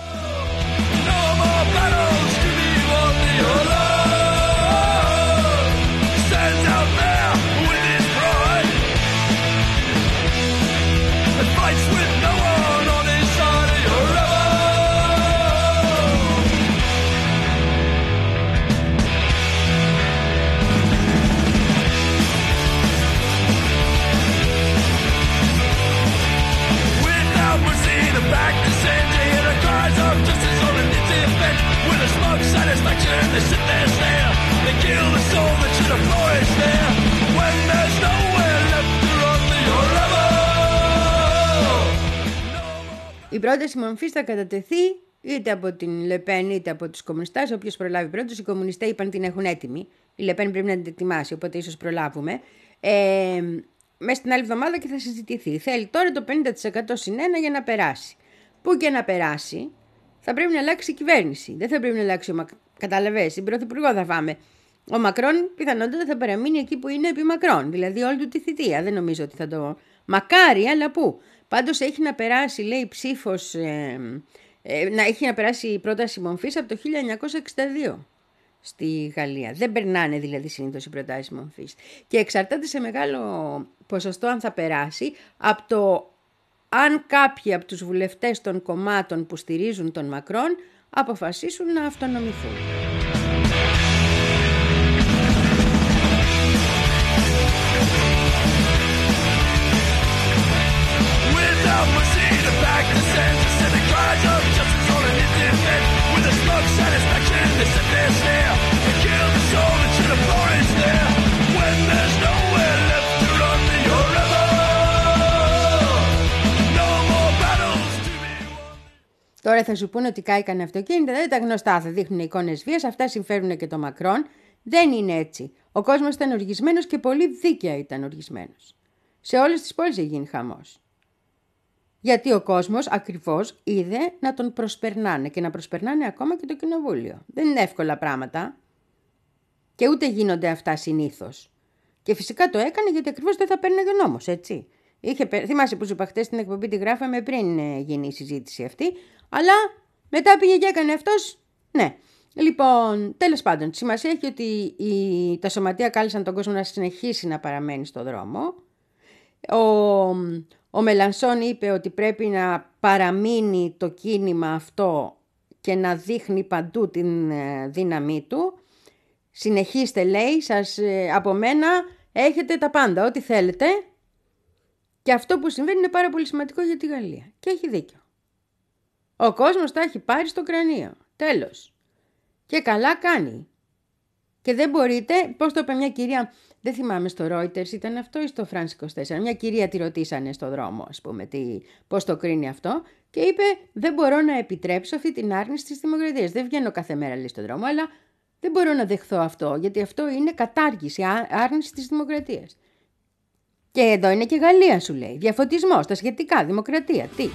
They sit there and stare. They kill the soul that should have flourished there. When there's nowhere left to run the Η πρόταση μορφής θα κατατεθεί είτε από την Λεπέν είτε από τους κομμουνιστές. Όποιος προλάβει πρώτος, οι κομμουνιστές είπαν την έχουν έτοιμη. Η Λεπέν πρέπει να την ετοιμάσει, οπότε ίσως προλάβουμε. Ε, μέσα στην άλλη εβδομάδα και θα συζητηθεί. Θέλει τώρα το πενήντα τοις εκατό συν ένα για να περάσει. Πού και να περάσει, θα πρέπει να αλλάξει η κυβέρνηση. Δεν θα πρέπει να αλλάξει ο Μακρόν. Καταλαβες, την πρωθυπουργό θα φάμε. Ο Μακρόν πιθανότατα θα παραμείνει εκεί που είναι επί Μακρόν, δηλαδή όλη του τη θητεία. Δεν νομίζω ότι θα το. Μακάρι, αλλά πού. Πάντως έχει να περάσει, λέει, ψήφος. Ε, ε, να έχει να περάσει η πρόταση μορφής από το χίλια εννιακόσια εξήντα δύο στη Γαλλία. Δεν περνάνε δηλαδή συνήθως οι προτάσεις μορφής. Και εξαρτάται σε μεγάλο ποσοστό αν θα περάσει από το αν κάποιοι από τους βουλευτές των κομμάτων που στηρίζουν τον Μακρόν αποφασίσουν να αυτονομηθούν. Τώρα θα σου πούνε ότι κάηκαν αυτοκίνητα, δεν τα γνωστά, θα δείχνουν εικόνες βίας, αυτά συμφέρουν και το Μακρόν. Δεν είναι έτσι. Ο κόσμος ήταν οργισμένος και πολύ δίκαια ήταν οργισμένος. Σε όλες τις πόλεις έγινε χαμός. Γιατί ο κόσμος ακριβώς είδε να τον προσπερνάνε και να προσπερνάνε ακόμα και το κοινοβούλιο. Δεν είναι εύκολα πράγματα και ούτε γίνονται αυτά συνήθως. Και φυσικά το έκανε γιατί ακριβώς δεν θα παίρνει ο νόμος, έτσι. Είχε, θυμάσαι που σου είπα χτες στην εκπομπή, τη γράφαμε πριν γίνει η συζήτηση αυτή, αλλά μετά πήγε και έκανε αυτός, ναι. Λοιπόν, τέλος πάντων, σημασία έχει ότι η, τα σωματεία κάλεσαν τον κόσμο να συνεχίσει να παραμένει στο δρόμο. Ο, ο Μελανσόν είπε ότι πρέπει να παραμείνει το κίνημα αυτό και να δείχνει παντού την δύναμή του. Συνεχίστε, λέει, σας, από μένα έχετε τα πάντα, ό,τι θέλετε. Και αυτό που συμβαίνει είναι πάρα πολύ σημαντικό για τη Γαλλία. Και έχει δίκιο. Ο κόσμος τα έχει πάρει στο κρανίο. Τέλος. Και καλά κάνει. Και δεν μπορείτε, πώς το είπε μια κυρία, δεν θυμάμαι στο Reuters ήταν αυτό ή στο France είκοσι τέσσερα, μια κυρία τη ρωτήσανε στο δρόμο, ας πούμε, τι, πώς το κρίνει αυτό, και είπε δεν μπορώ να επιτρέψω αυτή την άρνηση της δημοκρατίας. Δεν βγαίνω κάθε μέρα, λέει, στον δρόμο, αλλά δεν μπορώ να δεχθώ αυτό, γιατί αυτό είναι κατάργηση, άρνηση της δημοκρατίας. Και εδώ είναι και Γαλλία, σου λέει. Διαφωτισμός, τα σχετικά, δημοκρατία, τι.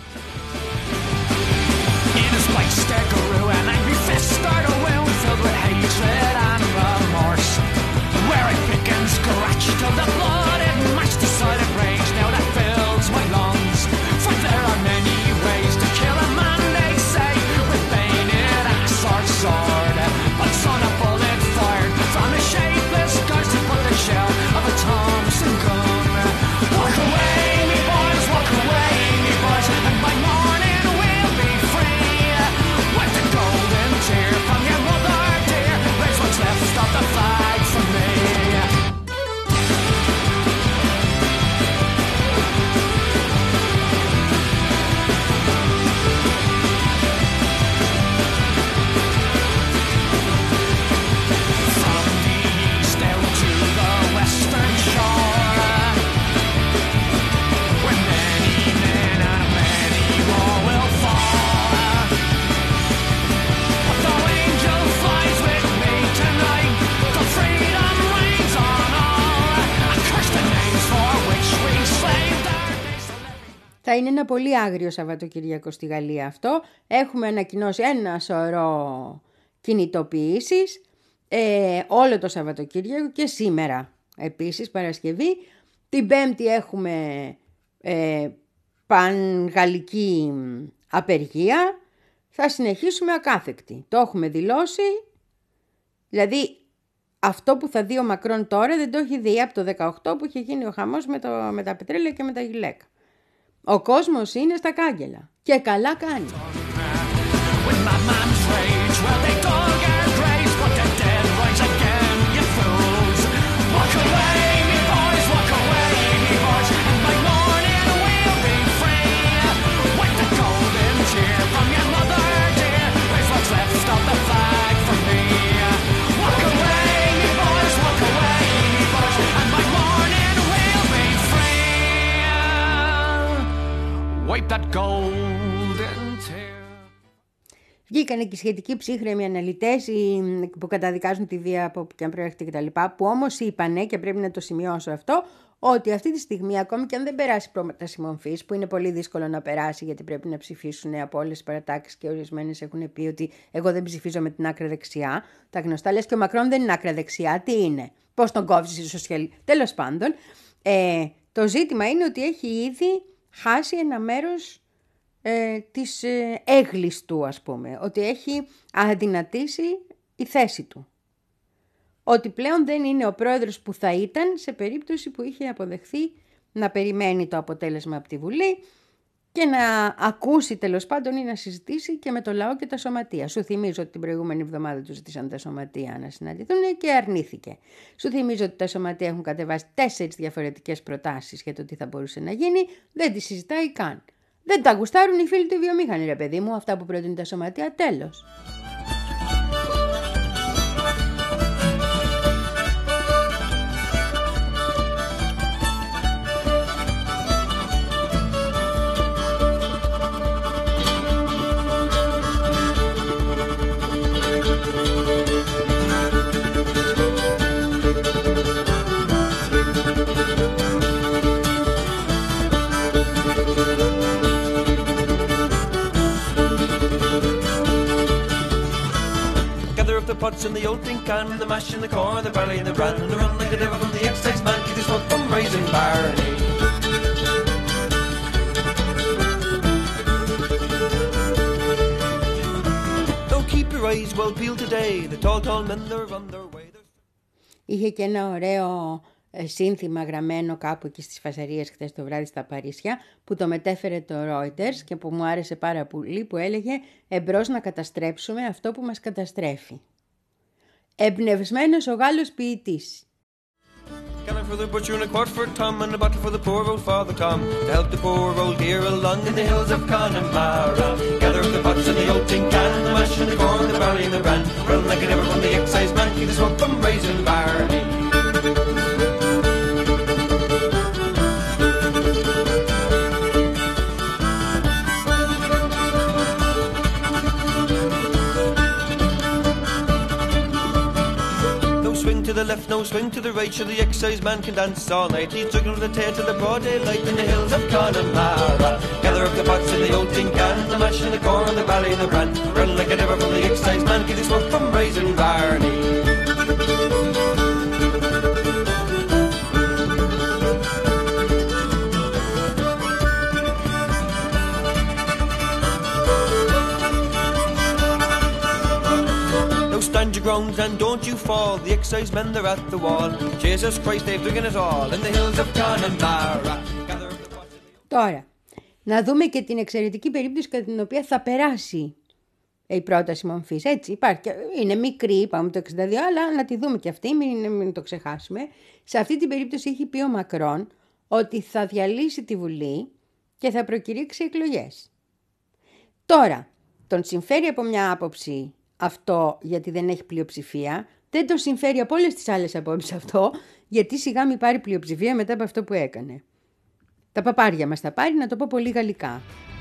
Θα είναι ένα πολύ άγριο Σαββατοκύριακο στη Γαλλία αυτό. Έχουμε ανακοινώσει ένα σωρό κινητοποιήσεις ε, όλο το Σαββατοκύριακο και σήμερα επίσης Παρασκευή. Την Πέμπτη έχουμε ε, πανγαλλική απεργία. Θα συνεχίσουμε ακάθεκτη. Το έχουμε δηλώσει. Δηλαδή αυτό που θα δει ο Μακρόν τώρα δεν το έχει δει από το δεκαοκτώ που είχε γίνει ο χαμός με, το, με τα πετρέλαια και με τα γυλαίκα. Ο κόσμος είναι στα κάγκελα και καλά κάνει. Βγήκανε και σχετικοί ψύχρεμοι αναλυτές που καταδικάζουν τη βία από και αν προέρχεται κτλ. Που όμως είπανε, και πρέπει να το σημειώσω αυτό, ότι αυτή τη στιγμή, ακόμη και αν δεν περάσει πρόταση μορφής, που είναι πολύ δύσκολο να περάσει γιατί πρέπει να ψηφίσουν από όλες τις παρατάξεις και ορισμένες έχουν πει ότι εγώ δεν ψηφίζω με την άκρα δεξιά. Τα γνωστά, λες και ο Μακρόν δεν είναι άκρα δεξιά. Τι είναι, πώς τον κόβεις οι σοσιαλιστές. Τέλος πάντων, ε, το ζήτημα είναι ότι έχει ήδη χάσει ένα μέρος ε, της ε, έγκλης του, ας πούμε. Ότι έχει αδυνατήσει η θέση του. Ότι πλέον δεν είναι ο πρόεδρος που θα ήταν σε περίπτωση που είχε αποδεχθεί να περιμένει το αποτέλεσμα από τη Βουλή και να ακούσει τέλος πάντων ή να συζητήσει και με το λαό και τα σωματεία. Σου θυμίζω ότι την προηγούμενη εβδομάδα του ζήτησαν τα σωματεία να συναντηθούν και αρνήθηκε. Σου θυμίζω ότι τα σωματεία έχουν κατεβάσει τέσσερις διαφορετικές προτάσεις για το τι θα μπορούσε να γίνει, δεν τις συζητάει καν. Δεν τα γουστάρουν οι φίλοι του βιομήχανοι, ρε παιδί μου, αυτά που προτείνουν τα σωματεία, τέλος. pots and the old tin can, the mash and the corn, the barley and the bran, and the run like a devil from the excise man, keep the smoke from raising Barney. Don't keep your eyes well peeled today, the tall, tall men, they're on their way. Είχε και ένα ωραίο σύνθημα γραμμένο κάπου εκεί στις φασαρίες χθες το βράδυ στα Παρίσια που το μετέφερε το Reuters και που μου άρεσε πάρα πολύ, που έλεγε «Εμπρός να καταστρέψουμε αυτό που μας καταστρέφει». Εμπνευσμένος ο Γάλλος ποιητής. Can I for the butcher and a quart for Tom and a bottle for the poor old Father Tom to help the poor old dear along in the hills of Connemara. Gather up the pots and the old tin can, the mash and the corn, the barley and the bran, run like a devil from the excise man, keep the smoke from raising Barney. To the left, no swing to the right, sure the excise man can dance all night. He's drinking from the tail to the broad daylight in the hills of Connemara. Gather up the pots in the old tin can, the mash and the corn, the barley and the bran, run like a devil from the excise man, keep the smoke from raising Barney. Stand your ground and don't you fall. The excise men, they're at the wall. Jesus Christ, they've drinking it all in the hills of Connemara. Τώρα, να δούμε και την εξαιρετική περίπτωση κατά την οποία θα περάσει η πρόταση μορφής. Έτσι, υπάρχει. Είναι μικρή, είπαμε το εξήντα δύο, αλλά να τη δούμε και αυτή, μην, μην το ξεχάσουμε. Σε αυτή την περίπτωση έχει πει ο Μακρόν ότι θα διαλύσει τη Βουλή και θα προκηρύξει εκλογές. Τώρα, τον συμφέρει από μια άποψη αυτό γιατί δεν έχει πλειοψηφία, δεν το συμφέρει από όλες τις άλλες απόψεις αυτό, γιατί σιγά μην πάρει πλειοψηφία μετά από αυτό που έκανε. Τα παπάρια μας τα πάρει, να το πω πολύ γαλλικά.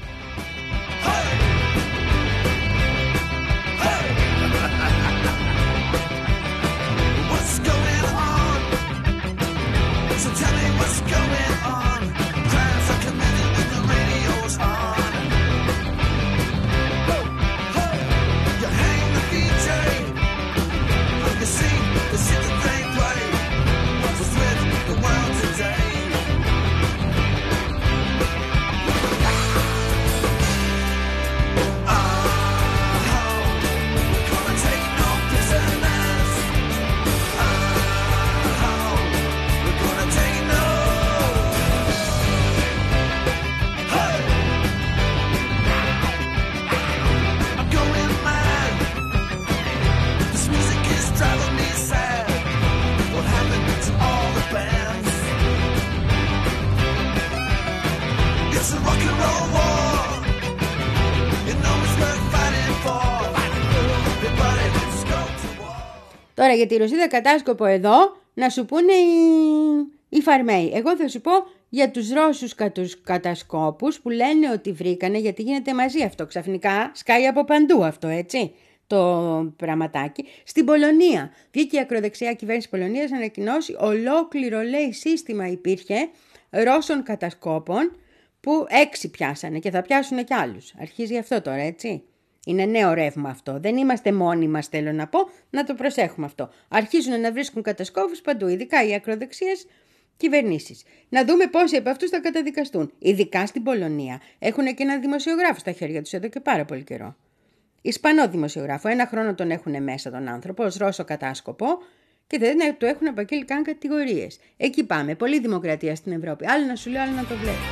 Τώρα για τη Ρωσίδα κατάσκοπο εδώ να σου πούνε οι, οι φαρμαίοι. Εγώ θα σου πω για τους Ρώσους κατους, κατασκόπους που λένε ότι βρήκανε, γιατί γίνεται μαζί αυτό ξαφνικά, σκάει από παντού αυτό, έτσι, το πραγματάκι. Στην Πολωνία βγήκε η ακροδεξιά κυβέρνηση Πολωνίας να ανακοινώσει ολόκληρο, λέει, σύστημα υπήρχε Ρώσων κατασκόπων που έξι πιάσανε και θα πιάσουν κι άλλους. Αρχίζει αυτό τώρα, έτσι. Είναι νέο ρεύμα αυτό. Δεν είμαστε μόνοι μας, θέλω να πω, να το προσέχουμε αυτό. Αρχίζουν να βρίσκουν κατασκόπους παντού, ειδικά οι ακροδεξίες κυβερνήσεις. Να δούμε πόσοι από αυτούς θα καταδικαστούν. Ειδικά στην Πολωνία. Έχουν και έναν δημοσιογράφο στα χέρια τους εδώ και πάρα πολύ καιρό. Ισπανό δημοσιογράφο. Ένα χρόνο τον έχουν μέσα τον άνθρωπο ως Ρώσο κατάσκοπο και δεν του έχουν απαγγείλει καν κατηγορίες. Εκεί πάμε. Πολύ δημοκρατία στην Ευρώπη. Άλλο να σου λέω, άλλο να το βλέπω.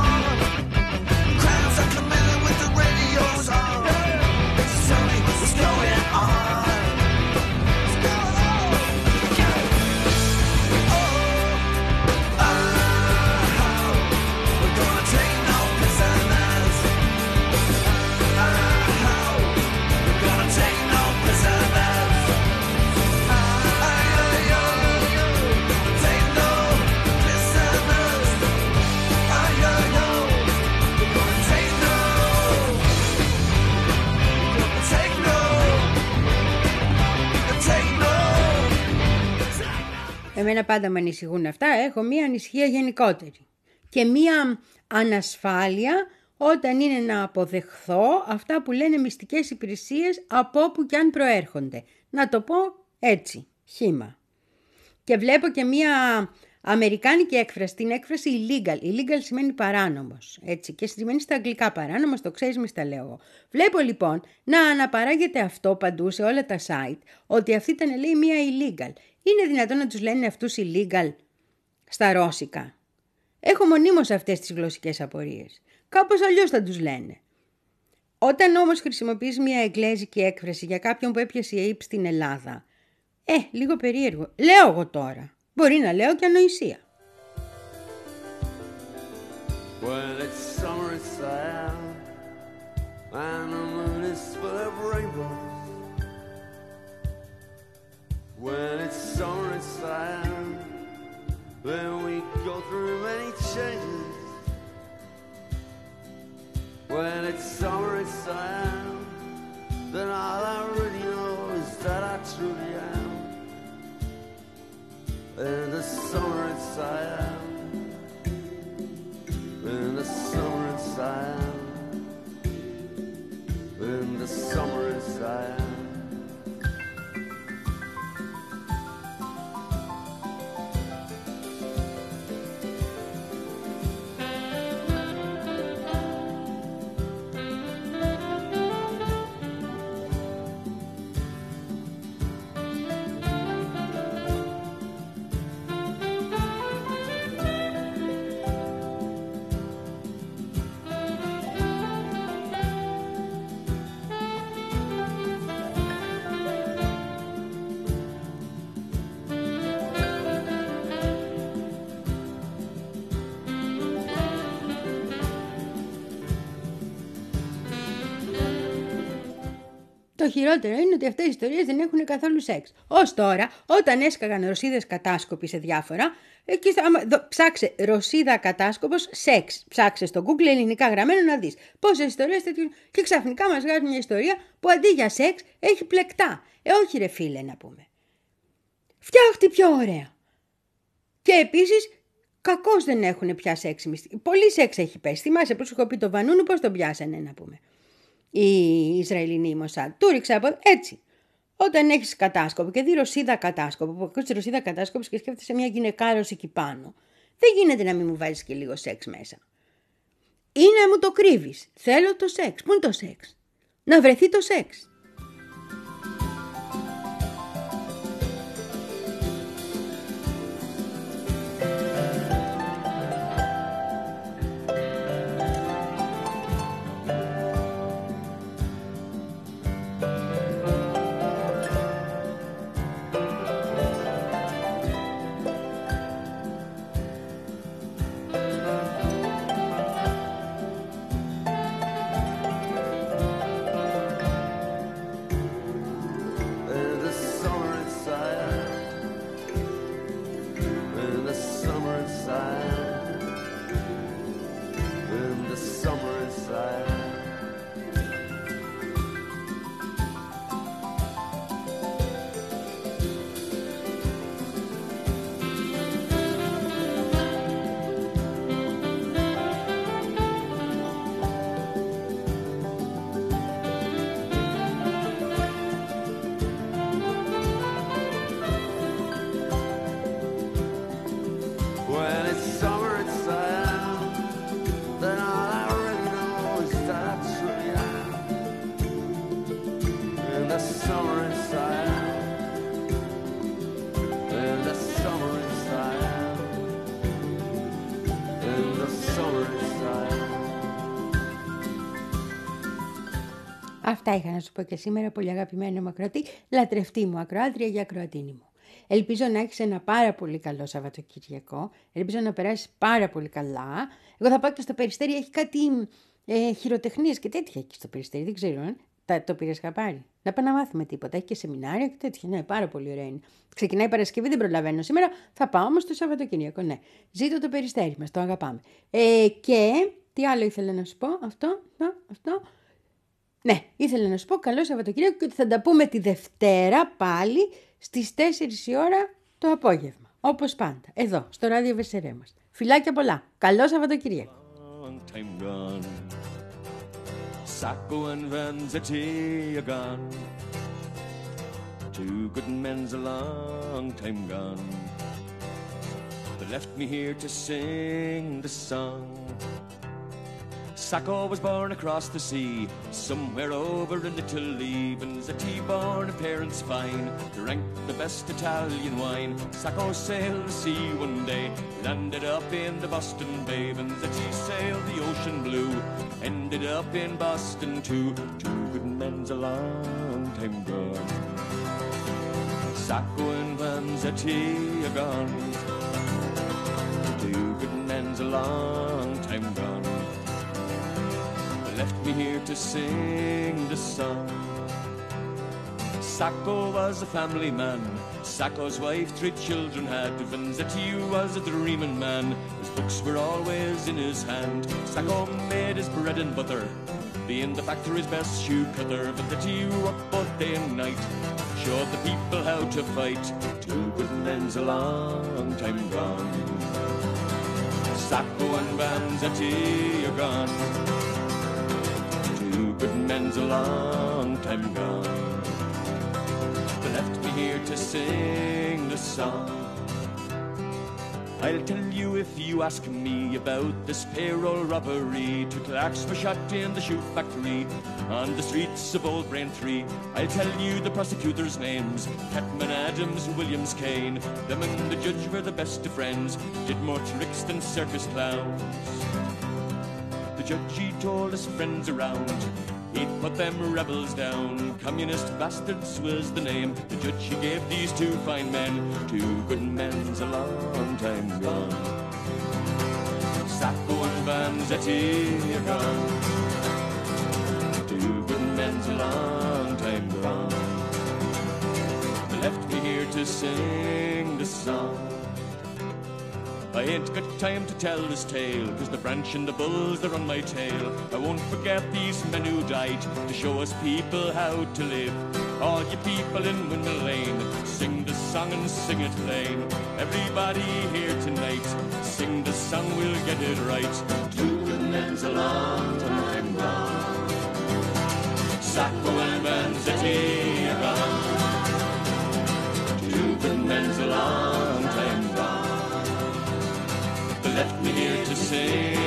Let's go. εμένα πάντα με ανησυχούν αυτά. Έχω μία ανησυχία γενικότερη και μία ανασφάλεια όταν είναι να αποδεχθώ αυτά που λένε μυστικές υπηρεσίες από όπου κι αν προέρχονται. Να το πω έτσι, χύμα. Και βλέπω και μία αμερικάνικη έκφραση, την έκφραση illegal. Illegal σημαίνει παράνομος, έτσι, και σημαίνει στα αγγλικά παράνομος, το ξέρεις, μη στα λέω εγώ. Βλέπω λοιπόν να αναπαράγεται αυτό παντού σε όλα τα site, ότι αυτή ήταν, λέει, μία illegal. Είναι δυνατόν να τους λένε αυτούς illegal στα ρώσικα? Έχω μονίμως αυτές τις γλωσσικές απορίες. Κάπως αλλιώς θα τους λένε. Όταν όμως χρησιμοποιείς μία εγγλέζικη έκφραση για κάποιον που έπιασε η ΑΕΠ στην Ελλάδα, ε, λίγο περίεργο. Λέω εγώ τώρα. Μπορεί να λέω και ανοησία. When it's summer it's sad and the moon is full of rainbows. When it's summer it's sad, then we go through many changes. When it's summer it's sad, then all I really know is that I truly am. In the summer it's sad, in the summer it's sad, in the summer it's sad. Το χειρότερο είναι ότι αυτές οι ιστορίες δεν έχουν καθόλου σεξ. Ως τώρα, όταν έσκαγαν Ρωσίδες κατάσκοποι σε διάφορα, εκεί άμα, δω, ψάξε Ρωσίδα κατάσκοπος σεξ. Ψάξε στο Google ελληνικά γραμμένο να δεις πόσες ιστορίες τέτοιου. Και ξαφνικά μας βγάζουν μια ιστορία που αντί για σεξ έχει πλεκτά. Ε, όχι ρε φίλε να πούμε. Φτιάχτη πιο ωραία. Και επίσης, κακώς δεν έχουν πια σεξ. Πολύ σεξ έχει πέσει. Θυμάσαι που σου έχω πει το Βανούνου, πώς τον πιάσανε να πούμε. Η Ισραηλινή Μοσάντ. Του ρίξα από έτσι. Όταν έχεις κατάσκοπο και δει Ρωσίδα κατάσκοπο, που ακούσεις Ρωσίδα κατάσκοπο και σκέφτεσαι μια γυναικάρωση εκεί πάνω, δεν γίνεται να μην μου βάζεις και λίγο σεξ μέσα. Ή να μου το κρύβεις. Θέλω το σεξ. Πού είναι το σεξ? Να βρεθεί το σεξ. Αυτά είχα να σου πω και σήμερα, πολύ αγαπημένη μου ακροατή, λατρευτή μου ακροάτρια για ακροατίνη μου. Ελπίζω να έχεις ένα πάρα πολύ καλό Σαββατοκυριακό. Ελπίζω να περάσεις πάρα πολύ καλά. Εγώ θα πάω και στο Περιστέρι, έχει κάτι ε, χειροτεχνίες και τέτοια εκεί στο Περιστέρι. Δεν ξέρω, ε. Τα, το πήρες χαπάρι? Να πάμε να μάθουμε τίποτα. Έχει και σεμινάρια και τέτοια. Ναι, πάρα πολύ ωραία είναι. Ξεκινάει η Παρασκευή, δεν προλαβαίνω σήμερα. Θα πάω όμως το Σαββατοκυριακό. Ναι. Ζήτω το Περιστέρι μας, το αγαπάμε. Ε, και τι άλλο ήθελα να σου πω? Αυτό, αυτό, αυτό. Ναι, ήθελα να σου πω καλό Σαββατοκύριακο και ότι θα τα πούμε τη Δευτέρα πάλι στις τέσσερις η ώρα το απόγευμα. όπως πάντα, εδώ, στο ράδιο Βεσσερέ μας. Φιλάκια πολλά. Καλό Σαββατοκύριακο. Sacco and Vanzati are gone. Two good men's a long time gone. They left me here to sing the song. Sacco was born across the sea, somewhere over in Italy. Vanzati born of parents fine, drank the best Italian wine. Sacco sailed the sea one day, landed up in the Boston Bay. Vanzati sailed the ocean blue, ended up in Boston too. Two good men's a long time gone. Sacco and Vanzati are gone. Two good men's a long time gone. Left me here to sing the song. Sacco was a family man. Sacco's wife three children had. Vanzati was a dreaming man. His books were always in his hand. Sacco made his bread and butter, being the factory's best shoe cutter. Vanzati worked both day and night, showed the people how to fight. Two good men's a long time gone. Sacco and Vanzati are gone. Good men's a long time gone. They left me here to sing the song. I'll tell you if you ask me about this payroll robbery. Two clerks were shot in the shoe factory on the streets of Old Braintree. I'll tell you the prosecutors' names: Catman Adams, Williams, Kane. Them and the judge were the best of friends, did more tricks than circus clowns. The judge, he told his friends around, he'd put them rebels down. Communist bastards was the name the judge, he gave these two fine men. Two good men's a long time gone. Sacco and Vanzati are gone. Two good men's a long time gone. They left me here to sing the song. I ain't got time to tell this tale, cause the branch and the bulls, they're on my tail. I won't forget these men who died to show us people how to live. All you people in Windmill Lane, sing the song and sing it plain. Everybody here tonight, sing the song, we'll get it right. Two good men's a long time gone. Sacco and Vanzati are gone. Two good men's a long time gone. Left me here to sing